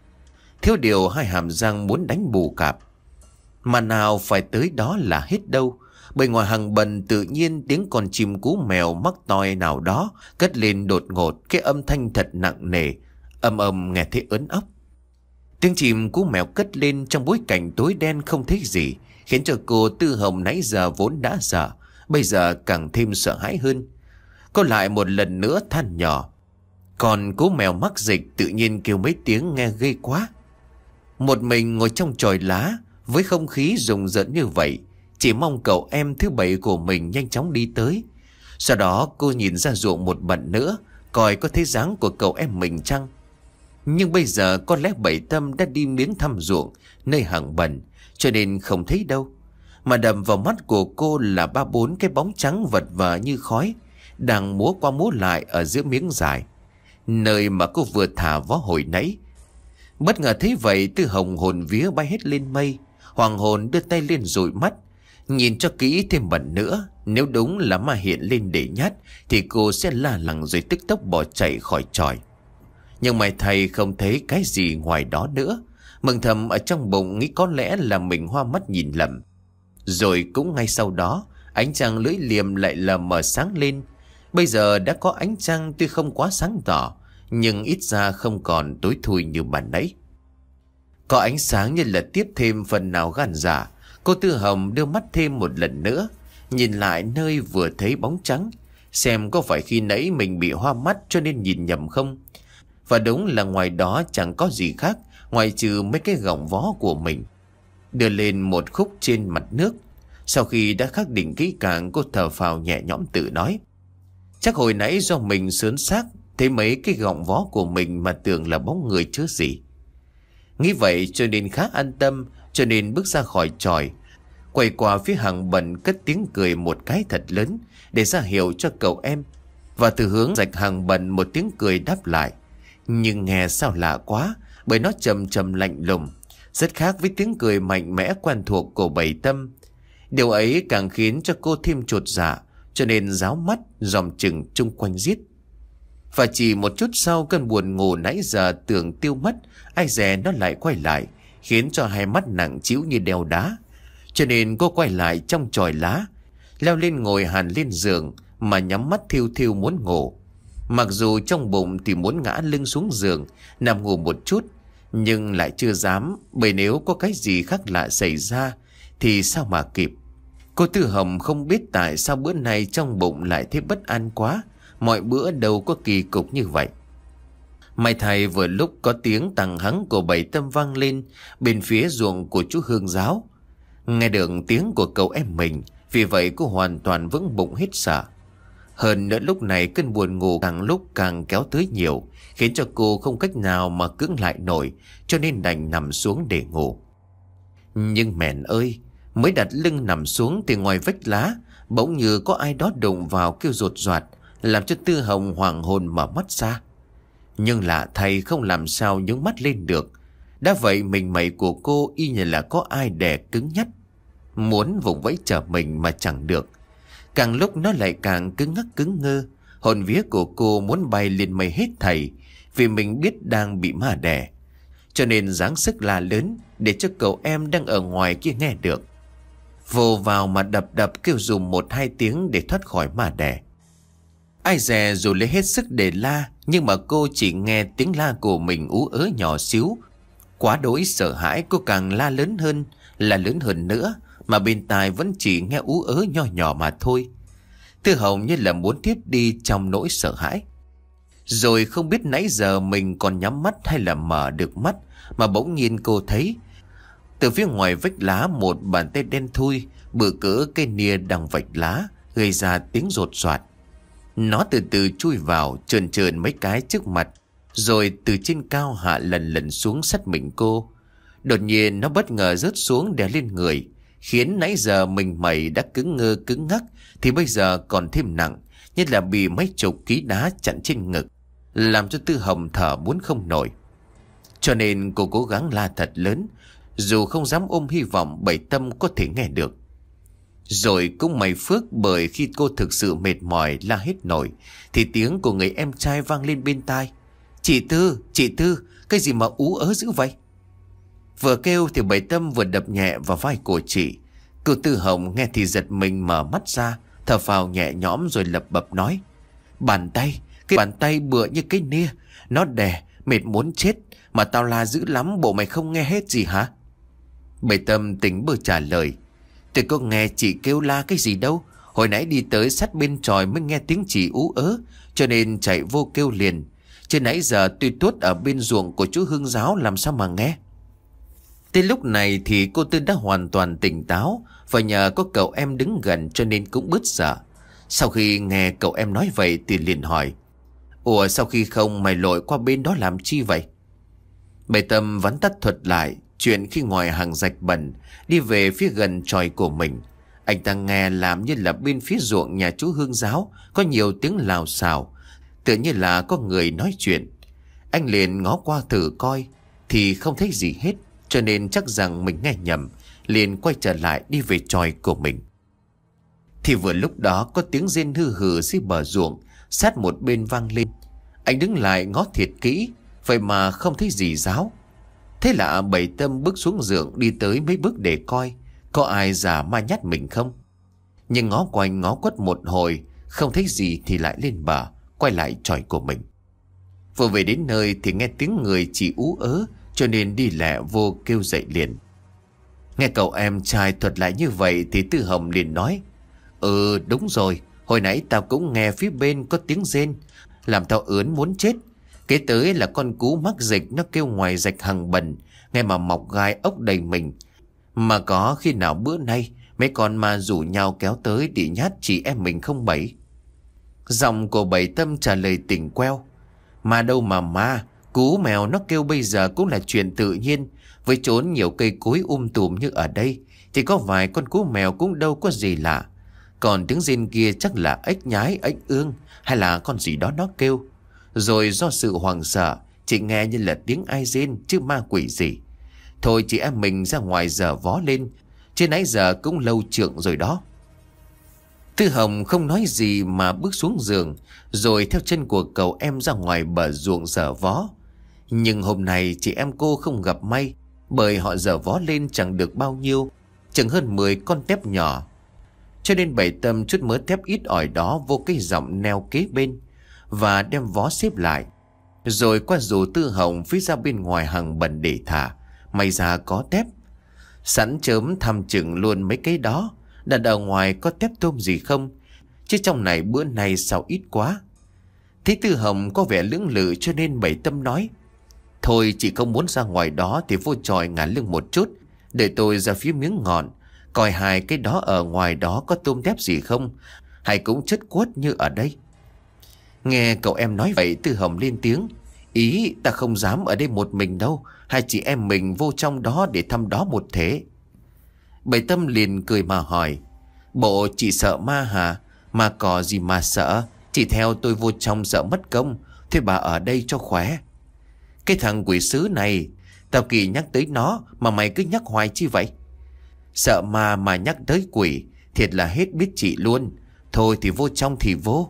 Thiếu điều hai hàm răng muốn đánh bù cạp. Mà nào phải tới đó là hết đâu. Bởi ngoài hàng bần tự nhiên tiếng con chim cú mèo mắc toi nào đó cất lên đột ngột, cái âm thanh thật nặng nề, âm âm nghe thấy ớn ốc. Tiếng chim cú mèo cất lên trong bối cảnh tối đen không thấy gì, khiến cho cô Tư Hồng nãy giờ vốn đã sợ, bây giờ càng thêm sợ hãi hơn. Cô lại một lần nữa than nhỏ. Còn cú mèo mắc dịch tự nhiên kêu mấy tiếng nghe ghê quá. Một mình ngồi trong chòi lá với không khí rùng rợn như vậy, chỉ mong cậu em thứ bảy của mình nhanh chóng đi tới. Sau đó cô nhìn ra ruộng một bận nữa, coi có thấy dáng của cậu em mình chăng. Nhưng bây giờ có lẽ Bảy Tâm đã đi miếng thăm ruộng nơi hàng bần, cho nên không thấy đâu. Mà đầm vào mắt của cô là ba bốn cái bóng trắng vật vờ như khói, đang múa qua múa lại ở giữa miếng dài, nơi mà cô vừa thả vó hồi nãy. Bất ngờ thấy vậy, Tư Hồng hồn vía bay hết lên mây, hoàng hồn đưa tay lên dụi mắt, nhìn cho kỹ thêm bận nữa. Nếu đúng là ma hiện lên để nhát thì cô sẽ la lằng rồi tức tốc bỏ chạy khỏi chòi. Nhưng mà thầy không thấy cái gì ngoài đó nữa. Mừng thầm ở trong bụng nghĩ có lẽ là mình hoa mắt nhìn lầm. Rồi cũng ngay sau đó, ánh trăng lưỡi liềm lại lờ mờ sáng lên. Bây giờ đã có ánh trăng, tuy không quá sáng tỏ, nhưng ít ra không còn tối thui như ban nãy. Có ánh sáng như là tiếp thêm phần nào gan dạ. Cô Tư Hồng đưa mắt thêm một lần nữa, nhìn lại nơi vừa thấy bóng trắng, xem có phải khi nãy mình bị hoa mắt cho nên nhìn nhầm không. Và đúng là ngoài đó chẳng có gì khác ngoài trừ mấy cái gọng vó của mình. Đưa lên một khúc trên mặt nước. Sau khi đã khắc định kỹ càng, cô thở phào nhẹ nhõm tự nói: chắc hồi nãy do mình sớn xác thấy mấy cái gọng vó của mình mà tưởng là bóng người chứ gì. Nghĩ vậy cho nên khá an tâm, cho nên bước ra khỏi chòi, quay qua phía hàng bần cất tiếng cười một cái thật lớn để ra hiệu cho cậu em. Và từ hướng rạch hàng bần một tiếng cười đáp lại, nhưng nghe sao lạ quá, bởi nó trầm trầm lạnh lùng, rất khác với tiếng cười mạnh mẽ quen thuộc của Bảy Tâm. Điều ấy càng khiến cho cô thêm chột dạ, cho nên ráo mắt dòm chừng chung quanh giết. Và chỉ một chút sau, cơn buồn ngủ nãy giờ tưởng tiêu mất, ai dè nó lại quay lại, khiến cho hai mắt nặng trĩu như đeo đá. Cho nên cô quay lại trong chòi lá, leo lên ngồi hàn lên giường mà nhắm mắt thiêu thiêu muốn ngủ. Mặc dù trong bụng thì muốn ngã lưng xuống giường nằm ngủ một chút, nhưng lại chưa dám, bởi nếu có cái gì khác lạ xảy ra thì sao mà kịp. Cô Tư Hồng không biết tại sao bữa nay trong bụng lại thấy bất an quá, mọi bữa đâu có kỳ cục như vậy. May thay vừa lúc có tiếng tằng hắng của Bảy Tâm vang lên bên phía ruộng của chú Hương Giáo. Nghe được tiếng của cậu em mình, vì vậy cô hoàn toàn vững bụng hết sợ. Hơn nữa lúc này cơn buồn ngủ càng lúc càng kéo tới nhiều, khiến cho cô không cách nào mà cưỡng lại nổi, cho nên đành nằm xuống để ngủ. Nhưng mèn ơi, mới đặt lưng nằm xuống thì ngoài vách lá bỗng như có ai đó đụng vào kêu rột rạt, làm cho Tư Hồng hoàng hồn mở mắt ra. Nhưng lạ thay không làm sao nhướng mắt lên được. Đã vậy mình mẩy của cô y như là có ai đè cứng nhắc, muốn vùng vẫy trở mình mà chẳng được. Càng lúc nó lại càng cứng ngắc cứng ngơ. Hồn vía của cô muốn bay lên mây hết thảy, vì mình biết đang bị ma đè, cho nên giáng sức la lớn để cho cậu em đang ở ngoài kia nghe được. Vô vào mà đập đập kêu dùm một hai tiếng để thoát khỏi ma đè. Ai dè dù lấy hết sức để la, nhưng mà cô chỉ nghe tiếng la của mình ú ớ nhỏ xíu. Quá đỗi sợ hãi, cô càng la lớn hơn, la lớn hơn nữa, mà bên tai vẫn chỉ nghe ú ớ nho nhỏ mà thôi. Tư Hồng như là muốn thiếp đi trong nỗi sợ hãi. Rồi không biết nãy giờ mình còn nhắm mắt hay là mở được mắt, mà bỗng nhiên cô thấy từ phía ngoài vách lá một bàn tay đen thui bự cỡ cây nia đang vạch lá, gây ra tiếng rột soạt. Nó từ từ chui vào, trườn trườn mấy cái trước mặt, rồi từ trên cao hạ lần lần xuống sát mình cô. Đột nhiên nó bất ngờ rớt xuống đè lên người, khiến nãy giờ mình mẩy đã cứng ngơ cứng ngắc thì bây giờ còn thêm nặng, như là bị mấy chục ký đá chặn trên ngực, làm cho Tư Hồng thở muốn không nổi. Cho nên cô cố gắng la thật lớn, dù không dám ôm hy vọng Bảy Tâm có thể nghe được. Rồi cũng may phước, bởi khi cô thực sự mệt mỏi la hết nổi thì tiếng của người em trai vang lên bên tai: "Chị Tư, chị Tư, cái gì mà ú ớ dữ vậy?" Vừa kêu thì bảy Tâm vừa đập nhẹ vào vai của chị. Cô Tư Hồng nghe thì giật mình mở mắt ra, thở phào nhẹ nhõm rồi lẩm bẩm nói: Bàn tay, cái bàn tay bựa như cái nia, nó đè, mệt muốn chết, mà tao la dữ lắm, bộ mày không nghe hết gì hả? Bảy Tâm tỉnh bơ trả lời: Tôi có nghe chị kêu la cái gì đâu, hồi nãy đi tới sát bên tròi mới nghe tiếng chị ú ớ, cho nên chạy vô kêu liền. Chứ nãy giờ tôi tuốt ở bên ruộng của chú Hương Giáo, làm sao mà nghe. Tới lúc này thì cô Tư đã hoàn toàn tỉnh táo, và nhờ có cậu em đứng gần cho nên cũng bớt sợ. Sau khi nghe cậu em nói vậy thì liền hỏi: Ủa sau khi không mày lội qua bên đó làm chi vậy? Bảy Tâm vắn tắt thuật lại chuyện khi ngoài hàng rạch bẩn đi về phía gần tròi của mình. Anh ta nghe làm như là bên phía ruộng nhà chú Hương Giáo có nhiều tiếng lào xào, tựa như là có người nói chuyện. Anh liền ngó qua thử coi thì không thấy gì hết, cho nên chắc rằng mình nghe nhầm, liền quay trở lại đi về tròi của mình. Thì vừa lúc đó có tiếng rên hư hử dưới bờ ruộng sát một bên vang lên. Anh đứng lại ngó thiệt kỹ, vậy mà không thấy gì Giáo. Thế là Bảy Tâm bước xuống ruộng đi tới mấy bước để coi có ai giả ma nhát mình không. Nhưng ngó quanh ngó quất một hồi không thấy gì thì lại lên bờ, quay lại tròi của mình. Vừa về đến nơi thì nghe tiếng người chỉ ú ớ, cho nên đi lẹ vô kêu dậy liền. Nghe cậu em trai thuật lại như vậy thì Tư Hồng liền nói: Ừ đúng rồi, hồi nãy tao cũng nghe phía bên có tiếng rên, làm tao ớn muốn chết. Kế tới là con cú mắc dịch nó kêu ngoài rạch hàng bần, nghe mà mọc gai ốc đầy mình. Mà có khi nào bữa nay mấy con ma rủ nhau kéo tới để nhát chị em mình không bẫy? Giọng của Bảy Tâm trả lời tỉnh queo: Mà đâu mà ma, cú mèo nó kêu bây giờ cũng là chuyện tự nhiên. Với chốn nhiều cây cối um tùm như ở đây thì có vài con cú mèo cũng đâu có gì lạ. Còn tiếng rên kia chắc là ếch nhái, ếch ương hay là con gì đó nó kêu. Rồi do sự hoảng sợ chị nghe như là tiếng ai rên chứ ma quỷ gì. Thôi chị em mình ra ngoài giờ vó lên, chứ nãy giờ cũng lâu trượng rồi đó. Tư Hồng không nói gì mà bước xuống giường, rồi theo chân của cậu em ra ngoài bờ ruộng dở vó. Nhưng hôm nay chị em cô không gặp may, bởi họ dở vó lên chẳng được bao nhiêu, chừng hơn mười con tép nhỏ. Cho nên Bảy Tâm chút mớ tép ít ỏi đó vô cái giọng neo kế bên và đem vó xếp lại, rồi qua dù Tư Hồng phía ra bên ngoài hàng bẩn để thả. May ra có tép sẵn, chớm thăm chừng luôn mấy cái đó, đặt ở ngoài có tép tôm gì không, chứ trong này bữa nay sao ít quá. Thấy Tư Hồng có vẻ lưỡng lự cho nên Bảy Tâm nói: Thôi chị không muốn ra ngoài đó thì vô chòi ngả lưng một chút, để tôi ra phía miếng ngọn coi hai cái đó ở ngoài đó có tôm tép gì không, hay cũng chất quất như ở đây. Nghe cậu em nói vậy, Tư Hồng lên tiếng: Ý ta không dám ở đây một mình đâu, hai chị em mình vô trong đó để thăm đó một thế. Bảy Tâm liền cười mà hỏi: Bộ chị sợ ma hả? Mà có gì mà sợ, chỉ theo tôi vô trong sợ mất công, thôi bà ở đây cho khỏe. Cái thằng quỷ sứ này, tao kỳ nhắc tới nó mà mày cứ nhắc hoài chi vậy? Sợ ma mà nhắc tới quỷ, thiệt là hết biết chị luôn. Thôi thì vô trong thì vô.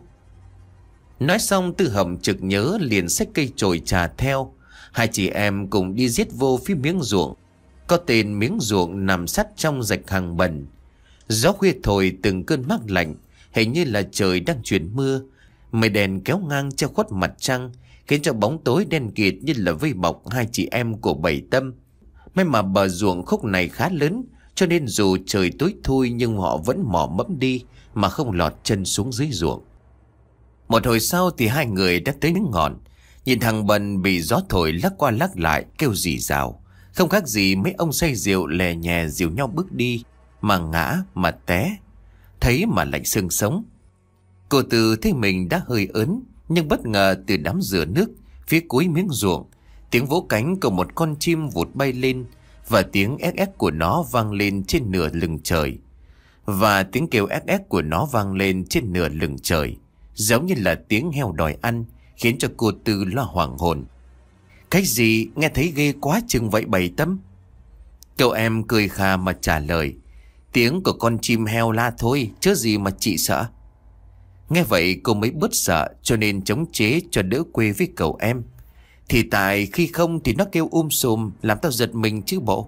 Nói xong Tư Hồng chực nhớ liền xách cây chổi trà theo. Hai chị em cùng đi giết vô phía miếng ruộng. Có tên miếng ruộng nằm sát trong rạch hàng bẩn. Gió khuya thổi từng cơn mát lạnh, hình như là trời đang chuyển mưa. Mây đèn kéo ngang che khuất mặt trăng, khiến cho bóng tối đen kịt như là vây bọc hai chị em của Bảy Tâm. May mà bờ ruộng khúc này khá lớn, cho nên dù trời tối thui nhưng họ vẫn mò mẫm đi mà không lọt chân xuống dưới ruộng. Một hồi sau thì hai người đã tới miếng ngọn. Nhìn thằng Bần bị gió thổi lắc qua lắc lại kêu rì rào, không khác gì mấy ông say rượu lè nhè dìu nhau bước đi, mà ngã mà té, thấy mà lạnh xương sống. Cô Tư thấy mình đã hơi ớn, nhưng bất ngờ từ đám dừa nước phía cuối miếng ruộng, tiếng vỗ cánh của một con chim vụt bay lên, và tiếng éc éc của nó vang lên trên nửa lừng trời. Và tiếng kêu éc éc của nó vang lên trên nửa lừng trời, giống như là tiếng heo đòi ăn, khiến cho cô Tư lo hoảng hồn. Cái gì nghe thấy ghê quá chừng vậy Bảy Tâm? Cậu em cười khà mà trả lời: Tiếng của con chim heo la thôi, chứ gì mà chị sợ. Nghe vậy cô mới bớt sợ, cho nên chống chế cho đỡ quê với cậu em. Thì tại khi không thì nó kêu um sùm làm tao giật mình chứ bộ.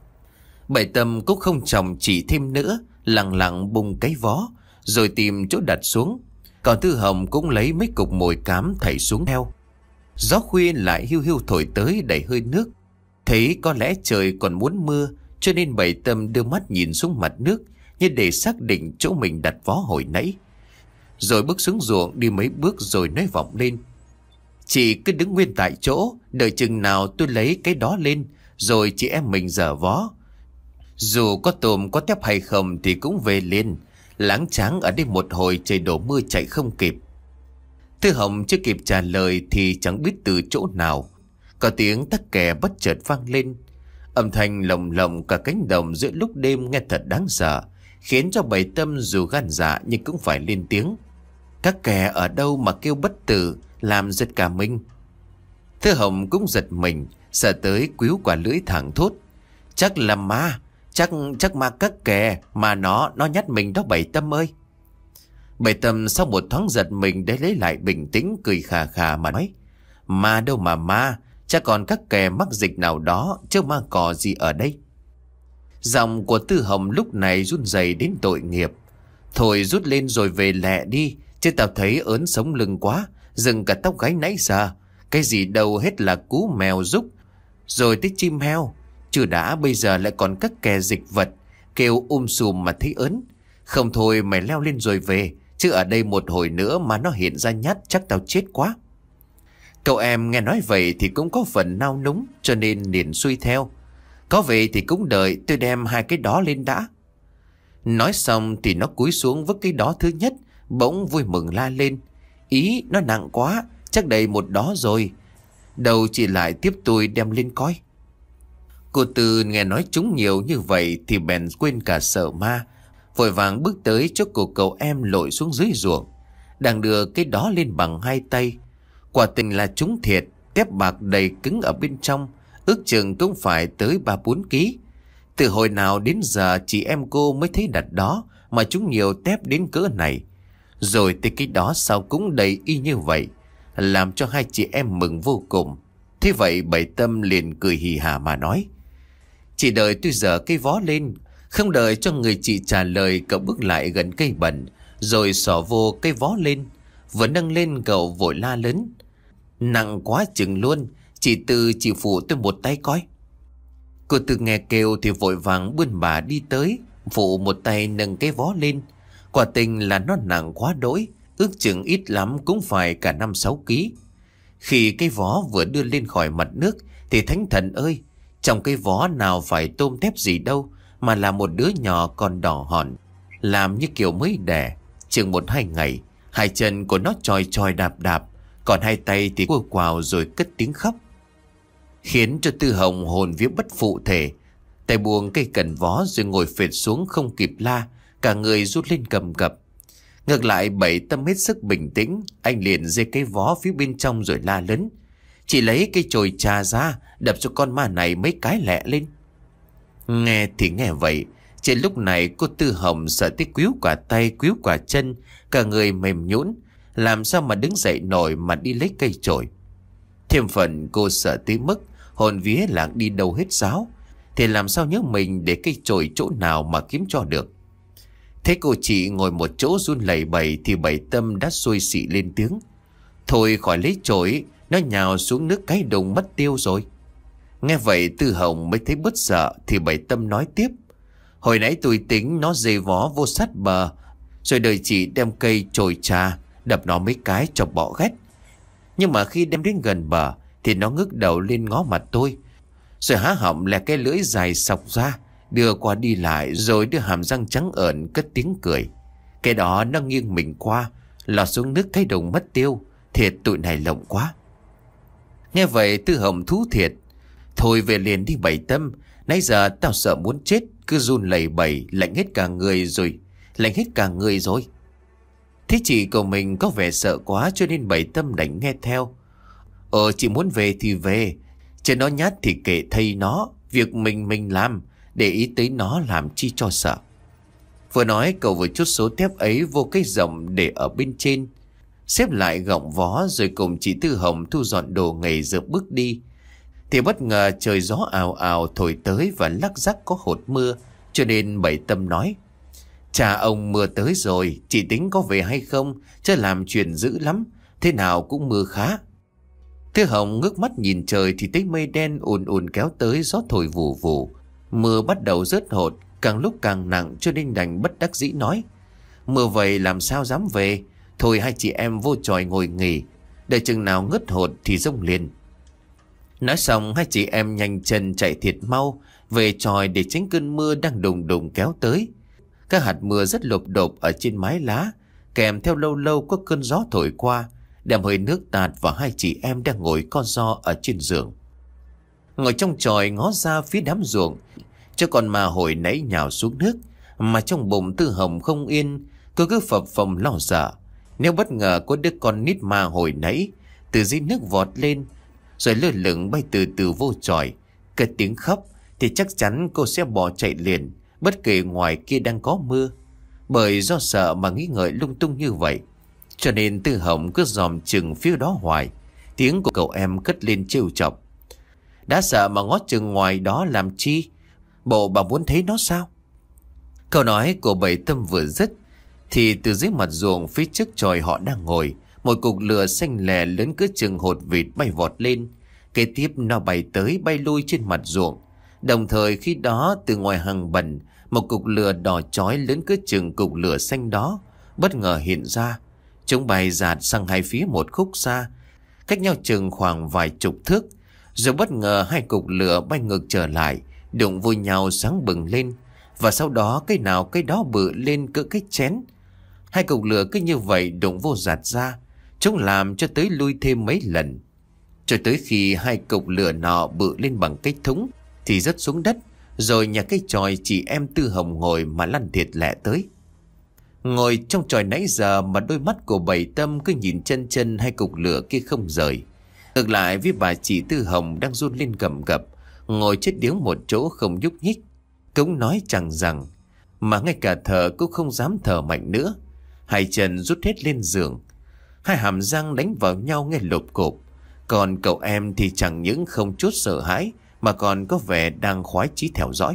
Bảy Tâm cũng không chồng chỉ thêm nữa, lặng lặng bung cái vó rồi tìm chỗ đặt xuống. Còn Tư Hồng cũng lấy mấy cục mồi cám thảy xuống theo. Gió khuya lại hiu hiu thổi tới đầy hơi nước. Thấy có lẽ trời còn muốn mưa, cho nên Bảy Tâm đưa mắt nhìn xuống mặt nước như để xác định chỗ mình đặt vó hồi nãy. Rồi bước xuống ruộng đi mấy bước rồi nói vọng lên: "Chị cứ đứng nguyên tại chỗ, đợi chừng nào tôi lấy cái đó lên, rồi chị em mình dở vó. Dù có tôm có tép hay không thì cũng về lên. Láng tráng ở đây một hồi trời đổ mưa chạy không kịp." Tư Hồng chưa kịp trả lời thì chẳng biết từ chỗ nào có tiếng tắc kè bất chợt vang lên. Âm thanh lồng lộng cả cánh đồng giữa lúc đêm nghe thật đáng sợ, khiến cho Bảy Tâm dù gan dạ nhưng cũng phải lên tiếng: "Các kè ở đâu mà kêu bất tử, làm giật cả mình." Tư Hồng cũng giật mình, sợ tới quýu quả lưỡi thẳng thốt: "Chắc là ma, chắc chắc ma các kè mà nó nó nhắt mình đó Bảy Tâm ơi." Bảy Tâm sau một thoáng giật mình để lấy lại bình tĩnh, cười khà khà mà nói: "Ma đâu mà ma, chắc còn các kè mắc dịch nào đó chứ ma cò gì ở đây." Giọng của Tư Hồng lúc này run rẩy đến tội nghiệp: "Thôi rút lên rồi về lẹ đi, chứ tao thấy ớn sống lưng quá, dừng cả tóc gáy nãy giờ. Cái gì đâu hết là cú mèo rúc, rồi tới chim heo, chưa đã bây giờ lại còn các kè dịch vật, kêu um sùm mà thấy ớn. Không thôi mày leo lên rồi về, chứ ở đây một hồi nữa mà nó hiện ra nhát chắc tao chết quá." Cậu em nghe nói vậy thì cũng có phần nao núng, cho nên liền xuôi theo: "Có về thì cũng đợi tôi đem hai cái đó lên đã." Nói xong thì nó cúi xuống với cái đó thứ nhất, bỗng vui mừng la lên: "Ý nó nặng quá, chắc đầy một đó rồi. Đâu chị lại tiếp tôi đem lên coi." Cô Tư nghe nói chúng nhiều như vậy thì bèn quên cả sợ ma, vội vàng bước tới chỗ của cậu em lội xuống dưới ruộng, đang đưa cái đó lên bằng hai tay. Quả tình là chúng thiệt, tép bạc đầy cứng ở bên trong, ước chừng cũng phải tới ba bốn ký. Từ hồi nào đến giờ chị em cô mới thấy đặt đó mà chúng nhiều tép đến cỡ này. Rồi tới cái đó sao cũng đầy y như vậy, làm cho hai chị em mừng vô cùng. Thế vậy Bảy Tâm liền cười hì hả mà nói: "Chị đợi tôi dở cây vó lên." Không đợi cho người chị trả lời, cậu bước lại gần cây bẩn rồi xỏ vô cây vó lên. Vừa nâng lên cậu vội la lớn: "Nặng quá chừng luôn, chị Tư chị phụ tôi một tay coi." Cô Tư nghe kêu thì vội vàng bươn bà đi tới, phụ một tay nâng cái vó lên. Quả tình là nó nặng quá đỗi, ước chừng ít lắm cũng phải cả năm sáu ký. Khi cái vó vừa đưa lên khỏi mặt nước thì thánh thần ơi, trong cái vó nào phải tôm tép gì đâu, mà là một đứa nhỏ còn đỏ hòn, làm như kiểu mới đẻ, chừng một hai ngày. Hai chân của nó chòi chòi đạp đạp, còn hai tay thì quơ quào rồi cất tiếng khóc, khiến cho Tư Hồng hồn vía bất phụ thể. Tay buông cây cần vó rồi ngồi phệt xuống không kịp la, cả người rút lên cầm cập. Ngược lại Bảy Tâm hết sức bình tĩnh, anh liền giơ cái vó phía bên trong rồi la lớn: "Chị lấy cây chổi trà ra, đập cho con ma này mấy cái lẹ lên." Nghe thì nghe vậy, trên lúc này cô Tư Hồng sợ tới quýu cả tay quýu cả chân, cả người mềm nhũn, làm sao mà đứng dậy nổi mà đi lấy cây chổi. Thêm phần cô sợ tới mức hồn vía lạc đi đâu hết giáo, thì làm sao nhớ mình để cây chổi chỗ nào mà kiếm cho được. Thế cô chị ngồi một chỗ run lẩy bẩy thì Bảy Tâm đã xôi xị lên tiếng: "Thôi khỏi lấy chổi, nó nhào xuống nước cái đùng mất tiêu rồi." Nghe vậy Tư Hồng mới thấy bớt sợ thì Bảy Tâm nói tiếp: "Hồi nãy tôi tính nó dây vó vô sát bờ, rồi đợi chị đem cây chổi trà đập nó mấy cái cho bỏ ghét. Nhưng mà khi đem đến gần bờ thì nó ngước đầu lên ngó mặt tôi, rồi há họng là cái lưỡi dài sọc ra, đưa qua đi lại, rồi đưa hàm răng trắng ợn cất tiếng cười. Cái đó nó nghiêng mình qua, lọt xuống nước cái đồng mất tiêu. Thiệt tụi này lộng quá." Nghe vậy Tư Hồng thú thiệt: "Thôi về liền đi Bảy Tâm, nãy giờ tao sợ muốn chết, cứ run lẩy bẩy, lạnh hết cả người rồi, lạnh hết cả người rồi." Thế chị của mình có vẻ sợ quá cho nên Bảy Tâm đành nghe theo. "Ờ chị muốn về thì về, chứ nó nhát thì kệ thây nó, việc mình mình làm, để ý tới nó làm chi cho sợ." Vừa nói cậu vừa chút số thép ấy vô cái rộng để ở bên trên, xếp lại gọng vó rồi cùng chị Tư Hồng thu dọn đồ nghề rồi bước đi. Thì bất ngờ trời gió ào ào thổi tới và lắc rắc có hột mưa, cho nên Bảy Tâm nói: Cha ông, mưa tới rồi, chị tính có về hay không, chứ làm chuyện dữ lắm, thế nào cũng mưa khá. Tư Hồng ngước mắt nhìn trời thì thấy mây đen ùn ùn kéo tới, gió thổi vù vù. Mưa bắt đầu rớt hột, càng lúc càng nặng, cho nên đành bất đắc dĩ nói: Mưa vậy làm sao dám về, thôi hai chị em vô chòi ngồi nghỉ, đợi chừng nào ngớt hột thì rông liền. Nói xong hai chị em nhanh chân chạy thiệt mau về chòi để tránh cơn mưa đang đùng đùng kéo tới. Các hạt mưa rất lộp độp ở trên mái lá, kèm theo lâu lâu có cơn gió thổi qua, đem hơi nước tạt vào hai chị em đang ngồi co ro ở trên giường. Ngồi trong chòi ngó ra phía đám ruộng, cho con ma hồi nãy nhào xuống nước, mà trong bụng Tư Hồng không yên, cô cứ phập phồng lo sợ. Nếu bất ngờ có đứa con nít ma hồi nãy từ dưới nước vọt lên, rồi lơ lửng bay từ từ vô chòi, cất tiếng khóc, thì chắc chắn cô sẽ bỏ chạy liền, bất kể ngoài kia đang có mưa. Bởi do sợ mà nghĩ ngợi lung tung như vậy, cho nên Tư Hồng cứ dòm chừng phía đó hoài. Tiếng của cậu em cất lên trêu chọc: Đã sợ mà ngó chừng ngoài đó làm chi, bộ bà muốn thấy nó sao? Câu nói của Bảy Tâm vừa dứt thì từ dưới mặt ruộng phía trước chòi họ đang ngồi, một cục lửa xanh lè lớn cỡ chừng hột vịt bay vọt lên. Kế tiếp nó bay tới bay lui trên mặt ruộng. Đồng thời khi đó từ ngoài hàng bần, một cục lửa đỏ chói lớn cỡ chừng cục lửa xanh đó bất ngờ hiện ra. Chúng bay dạt sang hai phía một khúc xa, cách nhau chừng khoảng vài chục thước. Rồi bất ngờ hai cục lửa bay ngược trở lại, đụng vui nhau sáng bừng lên. Và sau đó cái nào cái đó bự lên cỡ cái chén. Hai cục lửa cứ như vậy đụng vô giạt ra, chúng làm cho tới lui thêm mấy lần, cho tới khi hai cục lửa nọ bự lên bằng cái thúng thì rớt xuống đất. Rồi nhà cái chòi chị em Tư Hồng ngồi mà lăn thiệt lẹ tới. Ngồi trong chòi nãy giờ mà đôi mắt của Bảy Tâm cứ nhìn chân chân hai cục lửa kia không rời. Ngược lại với bà chị Tư Hồng đang run lên cầm cập, ngồi chết điếng một chỗ không nhúc nhích. Cũng nói chẳng rằng, mà ngay cả thở cũng không dám thở mạnh nữa. Hai chân rút hết lên giường, hai hàm răng đánh vào nhau nghe lộp cộp. Còn cậu em thì chẳng những không chút sợ hãi, mà còn có vẻ đang khoái chí theo dõi.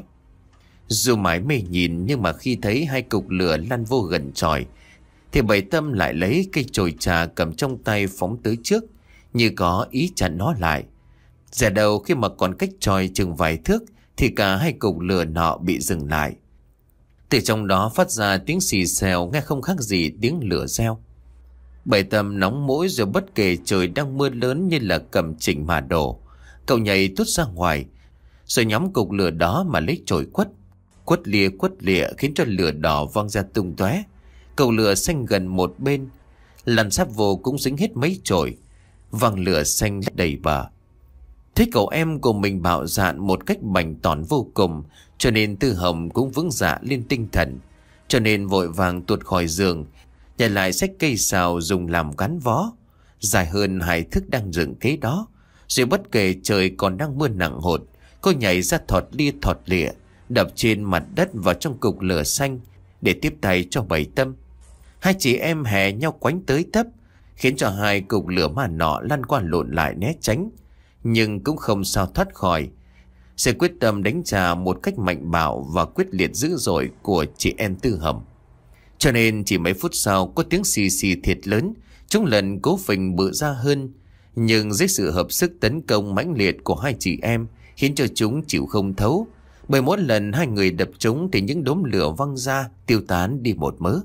Dù mãi mê nhìn, nhưng mà khi thấy hai cục lửa lăn vô gần chòi, thì Bảy Tâm lại lấy cây chổi trà cầm trong tay phóng tới trước, như có ý chặn nó lại. Giả đầu khi mà còn cách chòi chừng vài thước, thì cả hai cục lửa nọ bị dừng lại. Từ trong đó phát ra tiếng xì xèo nghe không khác gì tiếng lửa reo. Bảy Tâm nóng mũi, rồi bất kể trời đang mưa lớn như là cầm chỉnh mà đổ, cậu nhảy tút ra ngoài, rồi nhóm cục lửa đó mà lấy chổi quất. Quất lìa quất lịa khiến cho lửa đỏ văng ra tung tóe. Cậu lửa xanh gần một bên, lăn sáp vô cũng dính hết mấy chổi, văng lửa xanh đầy bờ. Thấy cậu em của mình bạo dạn một cách bảnh tỏn vô cùng, cho nên Tư Hồng cũng vững dạ lên tinh thần, cho nên vội vàng tuột khỏi giường, nhảy lại xách cây sào dùng làm gắn vó, dài hơn hai thước đang dựng kế đó. Rồi bất kể trời còn đang mưa nặng hột, cô nhảy ra thọt lia thọt lịa, đập trên mặt đất vào trong cục lửa xanh để tiếp tay cho Bảy Tâm. Hai chị em hè nhau quánh tới tấp, khiến cho hai cục lửa mà nọ lăn qua lộn lại né tránh, nhưng cũng không sao thoát khỏi sự quyết tâm đánh trả một cách mạnh bạo và quyết liệt dữ dội của chị em Tư Hồng. Cho nên chỉ mấy phút sau có tiếng xì xì thiệt lớn, chúng lần cố phình bự ra hơn, nhưng dưới sự hợp sức tấn công mãnh liệt của hai chị em khiến cho chúng chịu không thấu. Bởi mỗi lần hai người đập chúng thì những đốm lửa văng ra tiêu tán đi một mớ.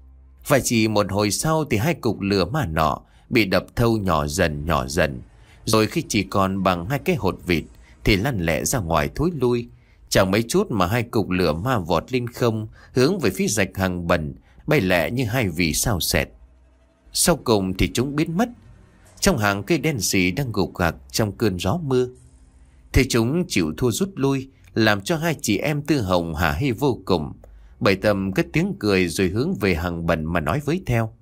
Và chỉ một hồi sau thì hai cục lửa mà nọ bị đập thâu nhỏ dần nhỏ dần, rồi khi chỉ còn bằng hai cái hột vịt thì lăn lẹ ra ngoài thối lui. Chẳng mấy chút mà hai cục lửa ma vọt lên không, hướng về phía rạch hàng bần, bay lẹ như hai vì sao xẹt. Sau cùng thì chúng biến mất trong hàng cây đen xì đang gục gạc trong cơn gió mưa. Thế chúng chịu thua rút lui, làm cho hai chị em Tư Hồng hả hê vô cùng. Bảy Tâm cất tiếng cười rồi hướng về hàng bần mà nói với theo: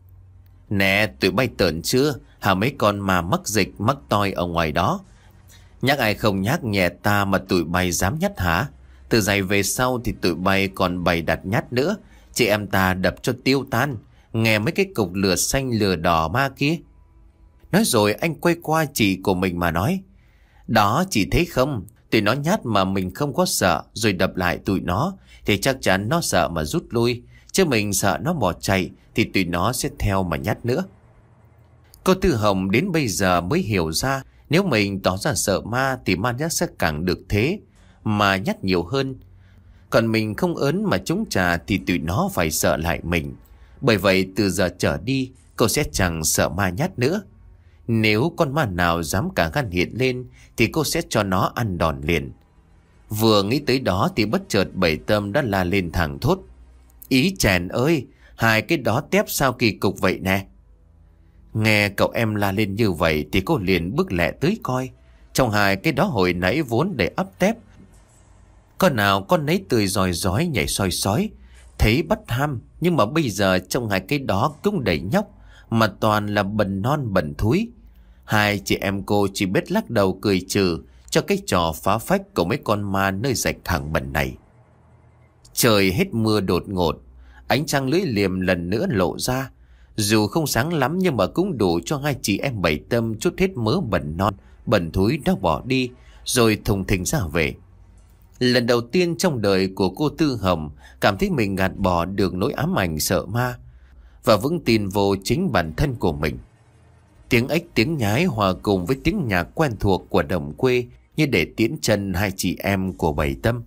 Nè, tụi bay tởn chưa? Hả mấy con mà mắc dịch mắc toi ở ngoài đó? Nhắc ai không nhắc nhẹ ta mà tụi bay dám nhát hả? Từ giày về sau thì tụi bay còn bày đặt nhát nữa, chị em ta đập cho tiêu tan. Nghe mấy cái cục lửa xanh lửa đỏ ma kia. Nói rồi anh quay qua chị của mình mà nói: Đó, chị thấy không, tụi nó nhát mà mình không có sợ, rồi đập lại tụi nó thì chắc chắn nó sợ mà rút lui. Chứ mình sợ nó bỏ chạy thì tụi nó sẽ theo mà nhát nữa. Cô Tư Hồng đến bây giờ mới hiểu ra, nếu mình tỏ ra sợ ma thì ma nhát sẽ càng được thế, mà nhát nhiều hơn. Còn mình không ớn mà chống trả thì tụi nó phải sợ lại mình. Bởi vậy từ giờ trở đi cô sẽ chẳng sợ ma nhát nữa. Nếu con ma nào dám cả gan hiện lên thì cô sẽ cho nó ăn đòn liền. Vừa nghĩ tới đó thì bất chợt Bảy Tâm đã la lên thẳng thốt: Ý chèn ơi, hai cái đó tép sao kỳ cục vậy nè. Nghe cậu em la lên như vậy thì cô liền bước lẹ tới coi. Trong hai cái đó hồi nãy vốn để ắp tép, con nào con nấy tươi rói rói nhảy soi sói, thấy bắt ham. Nhưng mà bây giờ trong hai cái đó cũng đầy nhóc, mà toàn là bần non bần thúi. Hai chị em cô chỉ biết lắc đầu cười trừ cho cái trò phá phách của mấy con ma nơi rạch thẳng bẩn này. Trời hết mưa đột ngột, ánh trăng lưỡi liềm lần nữa lộ ra. Dù không sáng lắm nhưng mà cũng đủ cho hai chị em Bảy Tâm chút hết mớ bẩn non bẩn thúi đó bỏ đi, rồi thùng thình ra về. Lần đầu tiên trong đời của cô Tư Hồng cảm thấy mình gạt bỏ được nỗi ám ảnh sợ ma, và vững tin vô chính bản thân của mình. Tiếng ếch tiếng nhái hòa cùng với tiếng nhạc quen thuộc của đồng quê như để tiễn chân hai chị em của Bảy Tâm.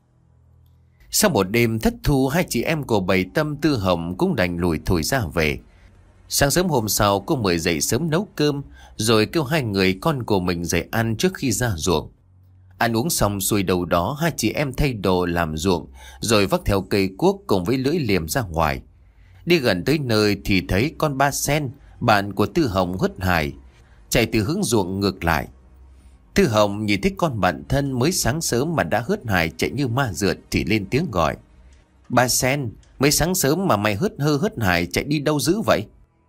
Sau một đêm thất thu, hai chị em của Bảy Tâm Tư Hồng cũng đành lủi thủi ra về. Sáng sớm hôm sau cô mới dậy sớm nấu cơm, rồi kêu hai người con của mình dậy ăn trước khi ra ruộng. Ăn uống xong xuôi đầu đó, hai chị em thay đồ làm ruộng, rồi vác theo cây cuốc cùng với lưỡi liềm ra ngoài. Đi gần tới nơi thì thấy con Ba Sen, bạn của Tư Hồng hớt hải, chạy từ hướng ruộng ngược lại. Tư Hồng nhìn thấy con bạn thân mới sáng sớm mà đã hớt hải chạy như ma rượt thì lên tiếng gọi: Ba Sen, mới sáng sớm mà mày hớt hơ hớt hải chạy đi đâu dữ vậy?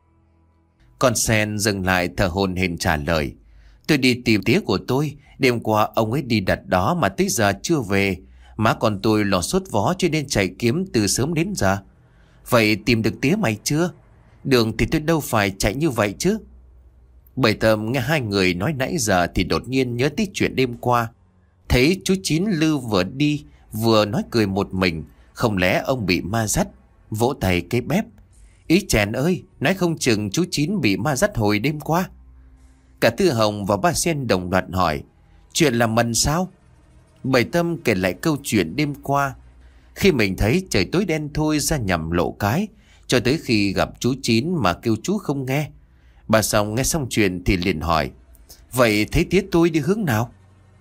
Con Sen dừng lại thở hổn hển trả lời: Tôi đi tìm tía của tôi, đêm qua ông ấy đi đặt đó mà tới giờ chưa về. Má con tôi lo sốt vó cho nên chạy kiếm từ sớm đến giờ. Vậy tìm được tía mày chưa? Đường thì tôi đâu phải chạy như vậy chứ. Bảy Tâm nghe hai người nói nãy giờ thì đột nhiên nhớ tới chuyện đêm qua. Thấy chú Chín Lư vừa đi vừa nói cười một mình, không lẽ ông bị ma dắt? Vỗ tay cái bép: Ý chèn ơi, nói không chừng chú Chín bị ma dắt hồi đêm qua. Cả Tư Hồng và Ba Sen đồng loạt hỏi: Chuyện là mần sao? Bảy Tâm kể lại câu chuyện đêm qua, khi mình thấy trời tối đen thôi ra nhằm lộ cái, cho tới khi gặp chú Chín mà kêu chú không nghe. Bà Song nghe xong chuyện thì liền hỏi: Vậy thấy tía tôi đi hướng nào?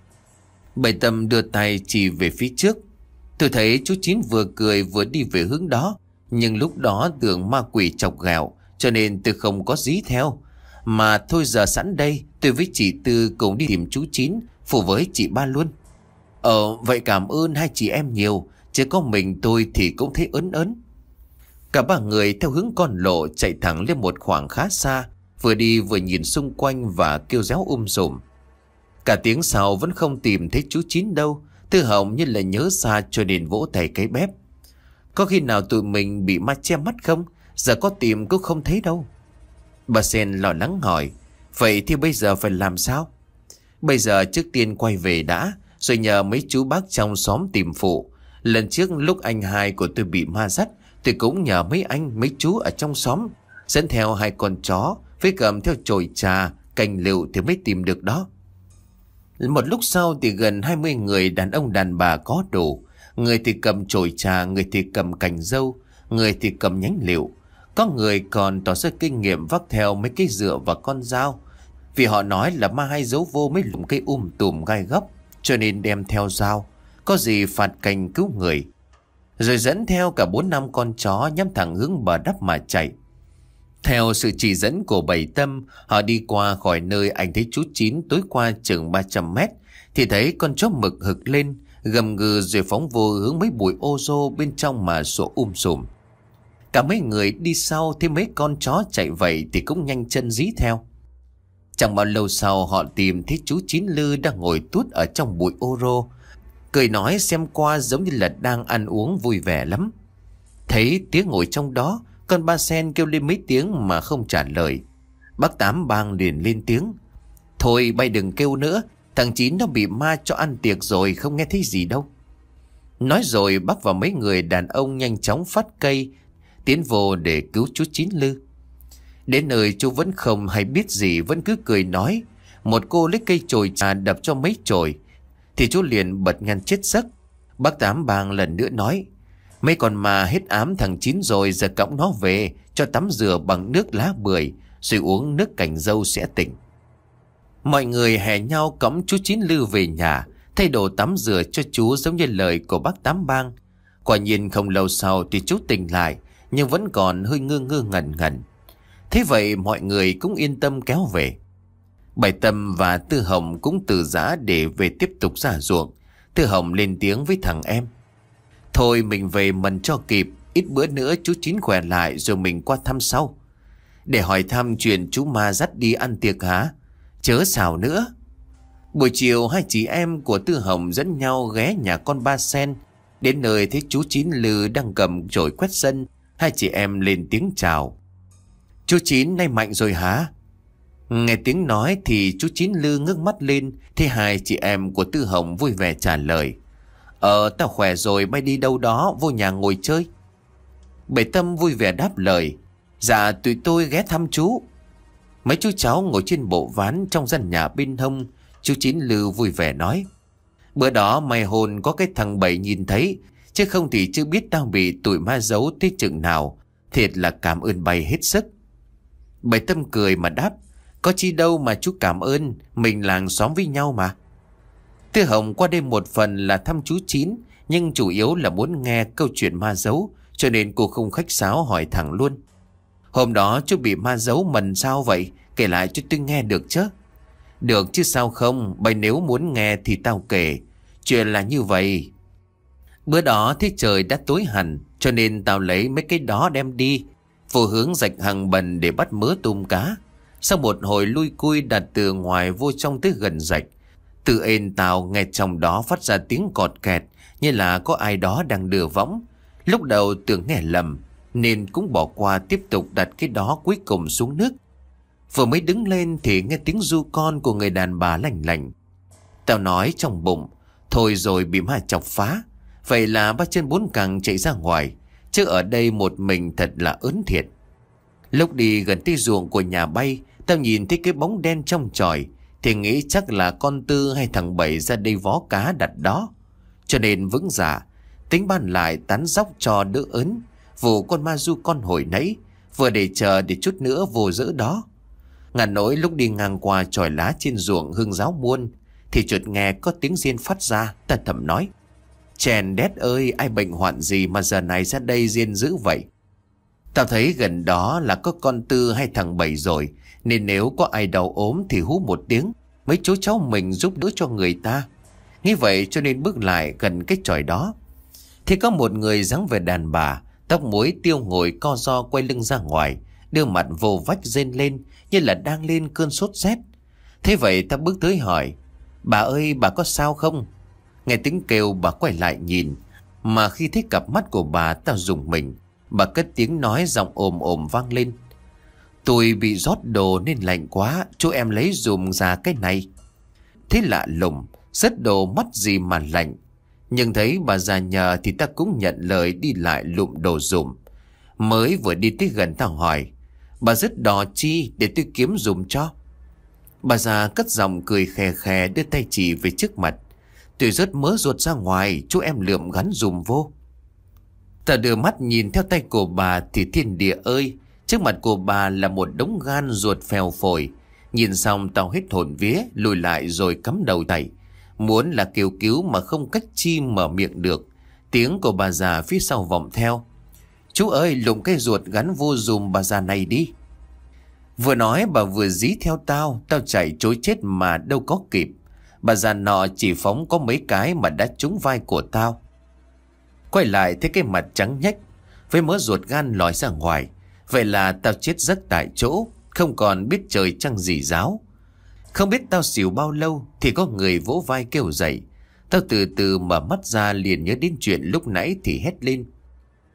Bảy Tâm đưa tay chỉ về phía trước. Tôi thấy chú Chín vừa cười vừa đi về hướng đó, nhưng lúc đó tưởng ma quỷ chọc ghẹo cho nên tôi không có dí theo. Mà thôi giờ sẵn đây, tôi với chị Tư cùng đi tìm chú Chín, phụ với chị Ba luôn. Ờ vậy cảm ơn hai chị em nhiều, chứ có mình tôi thì cũng thấy ớn ớn. Cả ba người theo hướng con lộ chạy thẳng lên một khoảng khá xa, vừa đi vừa nhìn xung quanh và kêu réo um sùm. Cả tiếng sau vẫn không tìm thấy chú Chín đâu. Tư Hồng như là nhớ ra cho nên vỗ tay cái bép: Có khi nào tụi mình bị ma che mắt không? Giờ có tìm cũng không thấy đâu. Bà Sen lo lắng hỏi: Vậy thì bây giờ phải làm sao? Bây giờ trước tiên quay về đã, rồi nhờ mấy chú bác trong xóm tìm phụ. Lần trước lúc anh hai của tôi bị ma dắt, tôi cũng nhờ mấy anh mấy chú ở trong xóm dẫn theo hai con chó với cầm theo chổi trà cành lựu thì mới tìm được đó. Một lúc sau thì gần hai mươi người đàn ông đàn bà có đủ. Người thì cầm chổi trà, người thì cầm cành dâu, người thì cầm nhánh lựu. Có người còn tỏ ra kinh nghiệm vác theo mấy cái dựa và con dao, vì họ nói là ma hay giấu vô mấy lùm cây um tùm gai góc, cho nên đem theo dao, có gì phạt cành cứu người. Rồi dẫn theo cả bốn năm con chó nhắm thẳng hướng bờ đắp mà chạy. Theo sự chỉ dẫn của Bảy Tâm, họ đi qua khỏi nơi anh thấy chú Chín tối qua chừng ba trăm mét, thì thấy con chó mực hực lên, gầm gừ rồi phóng vô hướng mấy bụi ô rô bên trong mà sủa um sùm. Cả mấy người đi sau thấy mấy con chó chạy vậy thì cũng nhanh chân dí theo. Chẳng bao lâu sau họ tìm thấy chú Chín Lư đang ngồi tuốt ở trong bụi ô rô, cười nói xem qua giống như là đang ăn uống vui vẻ lắm. Thấy tiếng ngồi trong đó, Con ba sen kêu lên mấy tiếng mà không trả lời. Bác Tám Bang liền lên tiếng: Thôi bay đừng kêu nữa, thằng Chín nó bị ma cho ăn tiệc rồi, không nghe thấy gì đâu. Nói rồi bác và mấy người đàn ông nhanh chóng phát cây tiến vô để cứu chú Chín Lư. Đến nơi chú vẫn không hay biết gì, vẫn cứ cười nói. Một cô lấy cây chổi trà đập cho mấy chổi thì chú liền bật ngăn chết giấc. Bác Tám Bang lần nữa nói: Mấy con ma hết ám thằng Chín rồi, giờ cõng nó về cho tắm rửa bằng nước lá bưởi, rồi uống nước cành dâu sẽ tỉnh. Mọi người hè nhau cõng chú Chín Lư về nhà, thay đồ tắm rửa cho chú giống như lời của bác Tám Bang. Quả nhiên không lâu sau thì chú tỉnh lại, nhưng vẫn còn hơi ngơ ngơ ngẩn ngẩn. Thế vậy mọi người cũng yên tâm kéo về. Bảy Tâm và Tư Hồng cũng từ giã để về tiếp tục ra ruộng. Tư Hồng lên tiếng với thằng em: Thôi mình về mần cho kịp, ít bữa nữa chú Chín khỏe lại rồi mình qua thăm sau. Để hỏi thăm chuyện chú ma dắt đi ăn tiệc hả? Chớ xào nữa. Buổi chiều hai chị em của Tư Hồng dẫn nhau ghé nhà con Ba Sen. Đến nơi thấy chú Chín Lư đang cầm chổi quét sân. Hai chị em lên tiếng chào: Chú Chín nay mạnh rồi hả? Nghe tiếng nói thì chú Chín Lư ngước mắt lên, thì hai chị em của Tư Hồng vui vẻ trả lời: Ờ tao khỏe rồi, bay đi đâu đó, vô nhà ngồi chơi. Bảy Tâm vui vẻ đáp lời: Dạ tụi tôi ghé thăm chú. Mấy chú cháu ngồi trên bộ ván trong gian nhà bên hông. Chú Chín Lư vui vẻ nói: Bữa đó mày hồn có cái thằng Bảy nhìn thấy, chứ không thì chưa biết tao bị tụi ma giấu tới chừng nào. Thiệt là cảm ơn bay hết sức. Bảy Tâm cười mà đáp: Có chi đâu mà chú cảm ơn, mình làng xóm với nhau mà. Tư Hồng qua đây một phần là thăm chú Chín, nhưng chủ yếu là muốn nghe câu chuyện ma giấu, cho nên cô không khách sáo hỏi thẳng luôn: Hôm đó chú bị ma giấu mần sao vậy? Kể lại cho tôi nghe được chứ. Được chứ sao không, bay nếu muốn nghe thì tao kể. Chuyện là như vậy. Bữa đó thấy trời đã tối hẳn, cho nên tao lấy mấy cái đó đem đi, vô hướng rạch hàng bần để bắt mớ tôm cá. Sau một hồi lui cui đặt từ ngoài vô trong tới gần rạch, tự ên tao nghe trong đó phát ra tiếng cọt kẹt, như là có ai đó đang đưa võng. Lúc đầu tưởng nghe lầm nên cũng bỏ qua, tiếp tục đặt cái đó cuối cùng xuống nước. Vừa mới đứng lên thì nghe tiếng ru con của người đàn bà lành lành. Tao nói trong bụng: Thôi rồi bị ma chọc phá. Vậy là ba chân bốn cẳng chạy ra ngoài, chứ ở đây một mình thật là ớn thiệt. Lúc đi gần tới ruộng của nhà bay, tao nhìn thấy cái bóng đen trong chòi thì nghĩ chắc là con Tư hay thằng Bảy ra đây vó cá đặt đó. Cho nên vững dạ tính ban lại tán dóc cho đỡ ớn, vụ con ma du con hồi nãy, vừa để chờ để chút nữa vô dỡ đó. Ngàn nỗi lúc đi ngang qua chòi lá trên ruộng hương giáo muôn thì chợt nghe có tiếng riêng phát ra. Ta thầm nói: Chèn đét ơi, ai bệnh hoạn gì mà giờ này ra đây riêng dữ vậy? Tao thấy gần đó là có con Tư hay thằng Bảy rồi, nên nếu có ai đau ốm thì hú một tiếng, mấy chú cháu mình giúp đỡ cho người ta. Nghĩ vậy cho nên bước lại gần cái chòi đó thì có một người dáng vẻ đàn bà, tóc muối tiêu ngồi co ro quay lưng ra ngoài, đưa mặt vô vách rên lên như là đang lên cơn sốt rét. Thế vậy ta bước tới hỏi: Bà ơi, bà có sao không? Nghe tiếng kêu bà quay lại nhìn, mà khi thấy cặp mắt của bà tao rùng mình. Bà cất tiếng nói giọng ồm ồm vang lên: Tôi bị rót đồ nên lạnh quá, chú em lấy dùm ra cái này. Thế lạ lùng, rớt đồ mắt gì mà lạnh. Nhưng thấy bà già nhờ thì ta cũng nhận lời đi lại lụm đồ dùm. Mới vừa đi tới gần tao hỏi: Bà rớt đò chi để tôi kiếm dùm cho? Bà già cất giọng cười khè khè, đưa tay chỉ về trước mặt: Tôi rớt mớ ruột ra ngoài, chú em lượm gắn dùm vô. Ta đưa mắt nhìn theo tay của bà thì thiên địa ơi, trước mặt của bà là một đống gan ruột phèo phổi. Nhìn xong tao hết hồn vía, lùi lại rồi cắm đầu thầy. Muốn là kêu cứu mà không cách chi mở miệng được. Tiếng của bà già phía sau vọng theo: Chú ơi, lụm cái ruột gắn vô dùm bà già này đi. Vừa nói bà vừa dí theo tao. Tao chạy trối chết mà đâu có kịp. Bà già nọ chỉ phóng có mấy cái mà đã trúng vai của tao. Quay lại thấy cái mặt trắng nhách với mớ ruột gan lòi ra ngoài. Vậy là tao chết giấc tại chỗ, không còn biết trời trăng gì giáo. Không biết tao xỉu bao lâu thì có người vỗ vai kêu dậy. Tao từ từ mở mắt ra liền nhớ đến chuyện lúc nãy thì hét lên: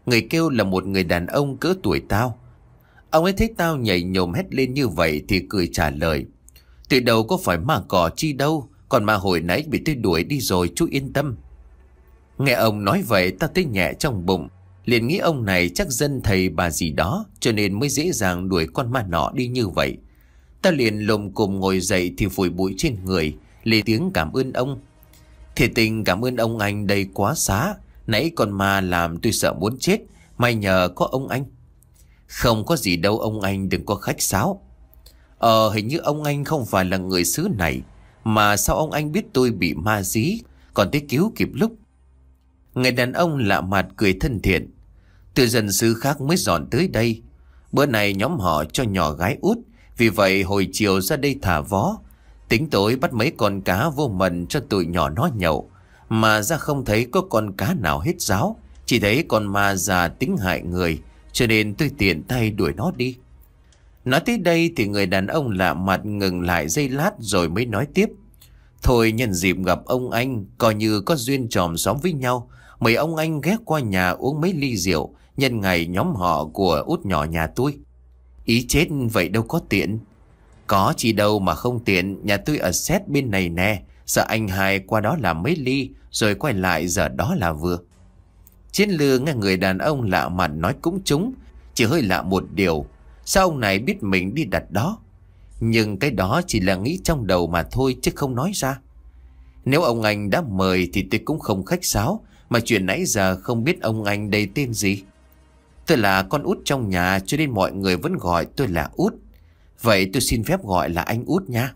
Người kêu là một người đàn ông cỡ tuổi tao. Ông ấy thấy tao nhảy nhổm hét lên như vậy thì cười trả lời: "Từ đầu có phải ma cỏ chi đâu, còn mà hồi nãy bị tôi đuổi đi rồi, chú yên tâm." Nghe ông nói vậy tao thấy nhẹ trong bụng, liền nghĩ ông này chắc dân thầy bà gì đó, cho nên mới dễ dàng đuổi con ma nọ đi như vậy. Tao liền lồm cồm ngồi dậy thì phủi bụi trên người, lên tiếng cảm ơn ông. "Thiệt tình cảm ơn ông anh đây quá xá, nãy con ma làm tôi sợ muốn chết, may nhờ có ông anh." "Không có gì đâu ông anh, đừng có khách sáo." Ờ hình như ông anh không phải là người xứ này, mà sao ông anh biết tôi bị ma dí, còn tới cứu kịp lúc?" Người đàn ông lạ mặt cười thân thiện: "Từ dân xứ khác mới dọn tới đây. Bữa này nhóm họ cho nhỏ gái út, vì vậy hồi chiều ra đây thả vó. Tính tối bắt mấy con cá vô mần cho tụi nhỏ nó nhậu, mà ra không thấy có con cá nào hết ráo, chỉ thấy con ma già tính hại người, cho nên tôi tiện tay đuổi nó đi." Nói tới đây thì người đàn ông lạ mặt ngừng lại giây lát rồi mới nói tiếp: "Thôi nhân dịp gặp ông anh, coi như có duyên chòm xóm với nhau, mời ông anh ghé qua nhà uống mấy ly rượu, nhân ngày nhóm họ của út nhỏ nhà tôi." "Ý chết vậy đâu có tiện." "Có chi đâu mà không tiện, nhà tôi ở xét bên này nè, sợ anh hai qua đó làm mấy ly rồi quay lại, giờ đó là vừa." Chiến lừa nghe người đàn ông lạ mặt nói cũng trúng, chỉ hơi lạ một điều: sao ông này biết mình đi đặt đó? Nhưng cái đó chỉ là nghĩ trong đầu mà thôi chứ không nói ra. Nếu ông anh đã mời thì tôi cũng không khách sáo, mà chuyện nãy giờ không biết ông anh đây tên gì. "Tôi là con út trong nhà cho nên mọi người vẫn gọi tôi là Út. Vậy tôi xin phép gọi là anh Út nha."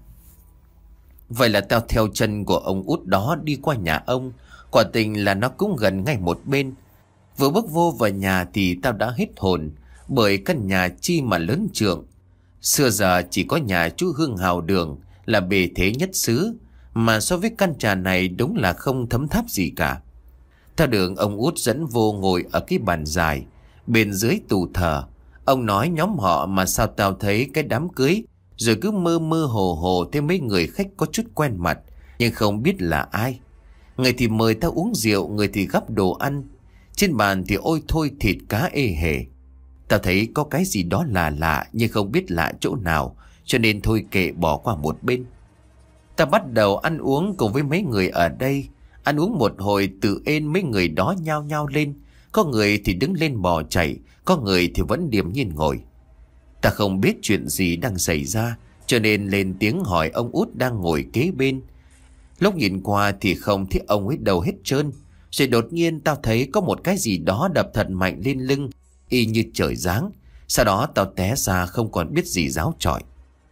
Vậy là tao theo chân của ông Út đó đi qua nhà ông. Quả tình là nó cũng gần ngay một bên. Vừa bước vô vào nhà thì tao đã hết hồn, bởi căn nhà chi mà lớn trượng. Xưa giờ chỉ có nhà chú Hương Hào Đường là bề thế nhất xứ, mà so với căn nhà này đúng là không thấm tháp gì cả. Tao được ông Út dẫn vô ngồi ở cái bàn dài, bên dưới tủ thờ. Ông nói nhóm họ mà sao tao thấy cái đám cưới, rồi cứ mơ mơ hồ hồ thêm mấy người khách có chút quen mặt, nhưng không biết là ai. Người thì mời tao uống rượu, người thì gắp đồ ăn. Trên bàn thì ôi thôi thịt cá ê hề. Tao thấy có cái gì đó lạ lạ, nhưng không biết lạ chỗ nào, cho nên thôi kệ bỏ qua một bên. Tao bắt đầu ăn uống cùng với mấy người ở đây. Ăn uống một hồi tự ên mấy người đó nhao nhao lên. Có người thì đứng lên bò chạy, có người thì vẫn điềm nhiên ngồi. Ta không biết chuyện gì đang xảy ra, cho nên lên tiếng hỏi ông Út đang ngồi kế bên. Lúc nhìn qua thì không thấy ông ấy đâu hết trơn. Rồi đột nhiên tao thấy có một cái gì đó đập thật mạnh lên lưng, y như trời giáng. Sau đó tao té ra không còn biết gì ráo chọi.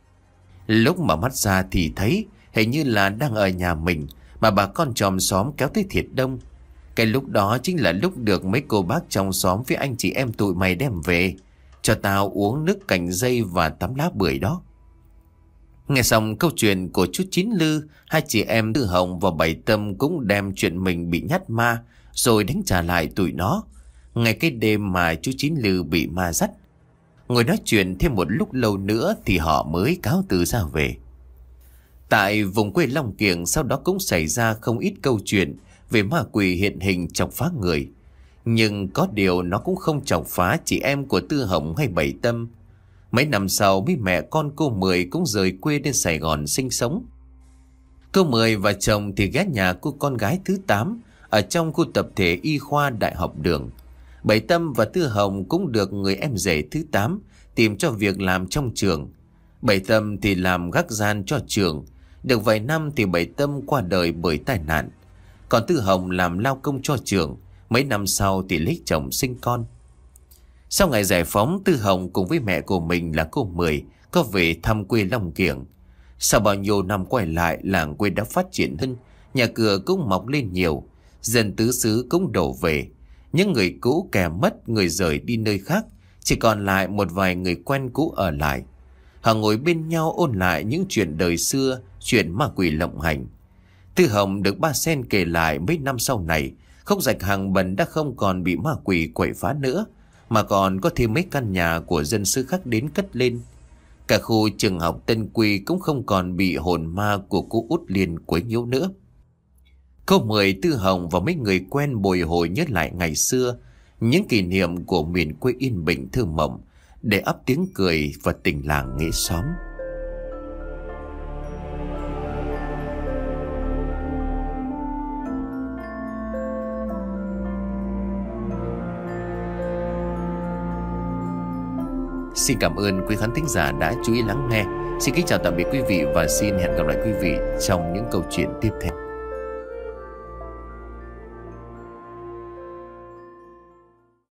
Lúc mở mắt ra thì thấy hình như là đang ở nhà mình, mà bà con chòm xóm kéo tới thiệt đông. Cái lúc đó chính là lúc được mấy cô bác trong xóm với anh chị em tụi mày đem về cho tao uống nước cành dây và tắm lá bưởi đó. Nghe xong câu chuyện của chú Chín Lư, hai chị em Tư Hồng và Bảy Tâm cũng đem chuyện mình bị nhát ma rồi đánh trả lại tụi nó. Ngay cái đêm mà chú Chín Lư bị ma dắt, ngồi nói chuyện thêm một lúc lâu nữa thì họ mới cáo từ ra về. Tại vùng quê Long Kiểng sau đó cũng xảy ra không ít câu chuyện về ma quỷ hiện hình chọc phá người. Nhưng có điều nó cũng không chọc phá chị em của Tư Hồng hay Bảy Tâm. Mấy năm sau mấy mẹ con cô Mười cũng rời quê đến Sài Gòn sinh sống. Cô Mười và chồng thì ghé nhà cô con gái thứ tám ở trong khu tập thể y khoa Đại học Đường. Bảy Tâm và Tư Hồng cũng được người em rể thứ tám tìm cho việc làm trong trường. Bảy Tâm thì làm gác gian cho trường. Được vài năm thì Bảy Tâm qua đời bởi tai nạn. Còn Tư Hồng làm lao công cho trường. Mấy năm sau thì lấy chồng sinh con. Sau ngày giải phóng, Tư Hồng cùng với mẹ của mình là cô Mười có về thăm quê Long Kiểng. Sau bao nhiêu năm quay lại, làng quê đã phát triển hơn, nhà cửa cũng mọc lên nhiều, dân tứ xứ cũng đổ về. Những người cũ kẻ mất, người rời đi nơi khác, chỉ còn lại một vài người quen cũ ở lại. Họ ngồi bên nhau ôn lại những chuyện đời xưa, chuyện ma quỷ lộng hành. Tư Hồng được ba Sen kể lại mấy năm sau này, khúc rạch Hàng Bần đã không còn bị ma quỷ quậy phá nữa, mà còn có thêm mấy căn nhà của dân xứ khác đến cất lên. Cả khu trường học Tân Quy cũng không còn bị hồn ma của cô Út Liên quấy nhiễu nữa. Cô Mười, Tư Hồng và mấy người quen bồi hồi nhớ lại ngày xưa, những kỷ niệm của miền quê yên bình thơ mộng, để ấp tiếng cười và tình làng nghĩa xóm. Xin cảm ơn quý khán thính giả đã chú ý lắng nghe. Xin kính chào tạm biệt quý vị và xin hẹn gặp lại quý vị trong những câu chuyện tiếp theo.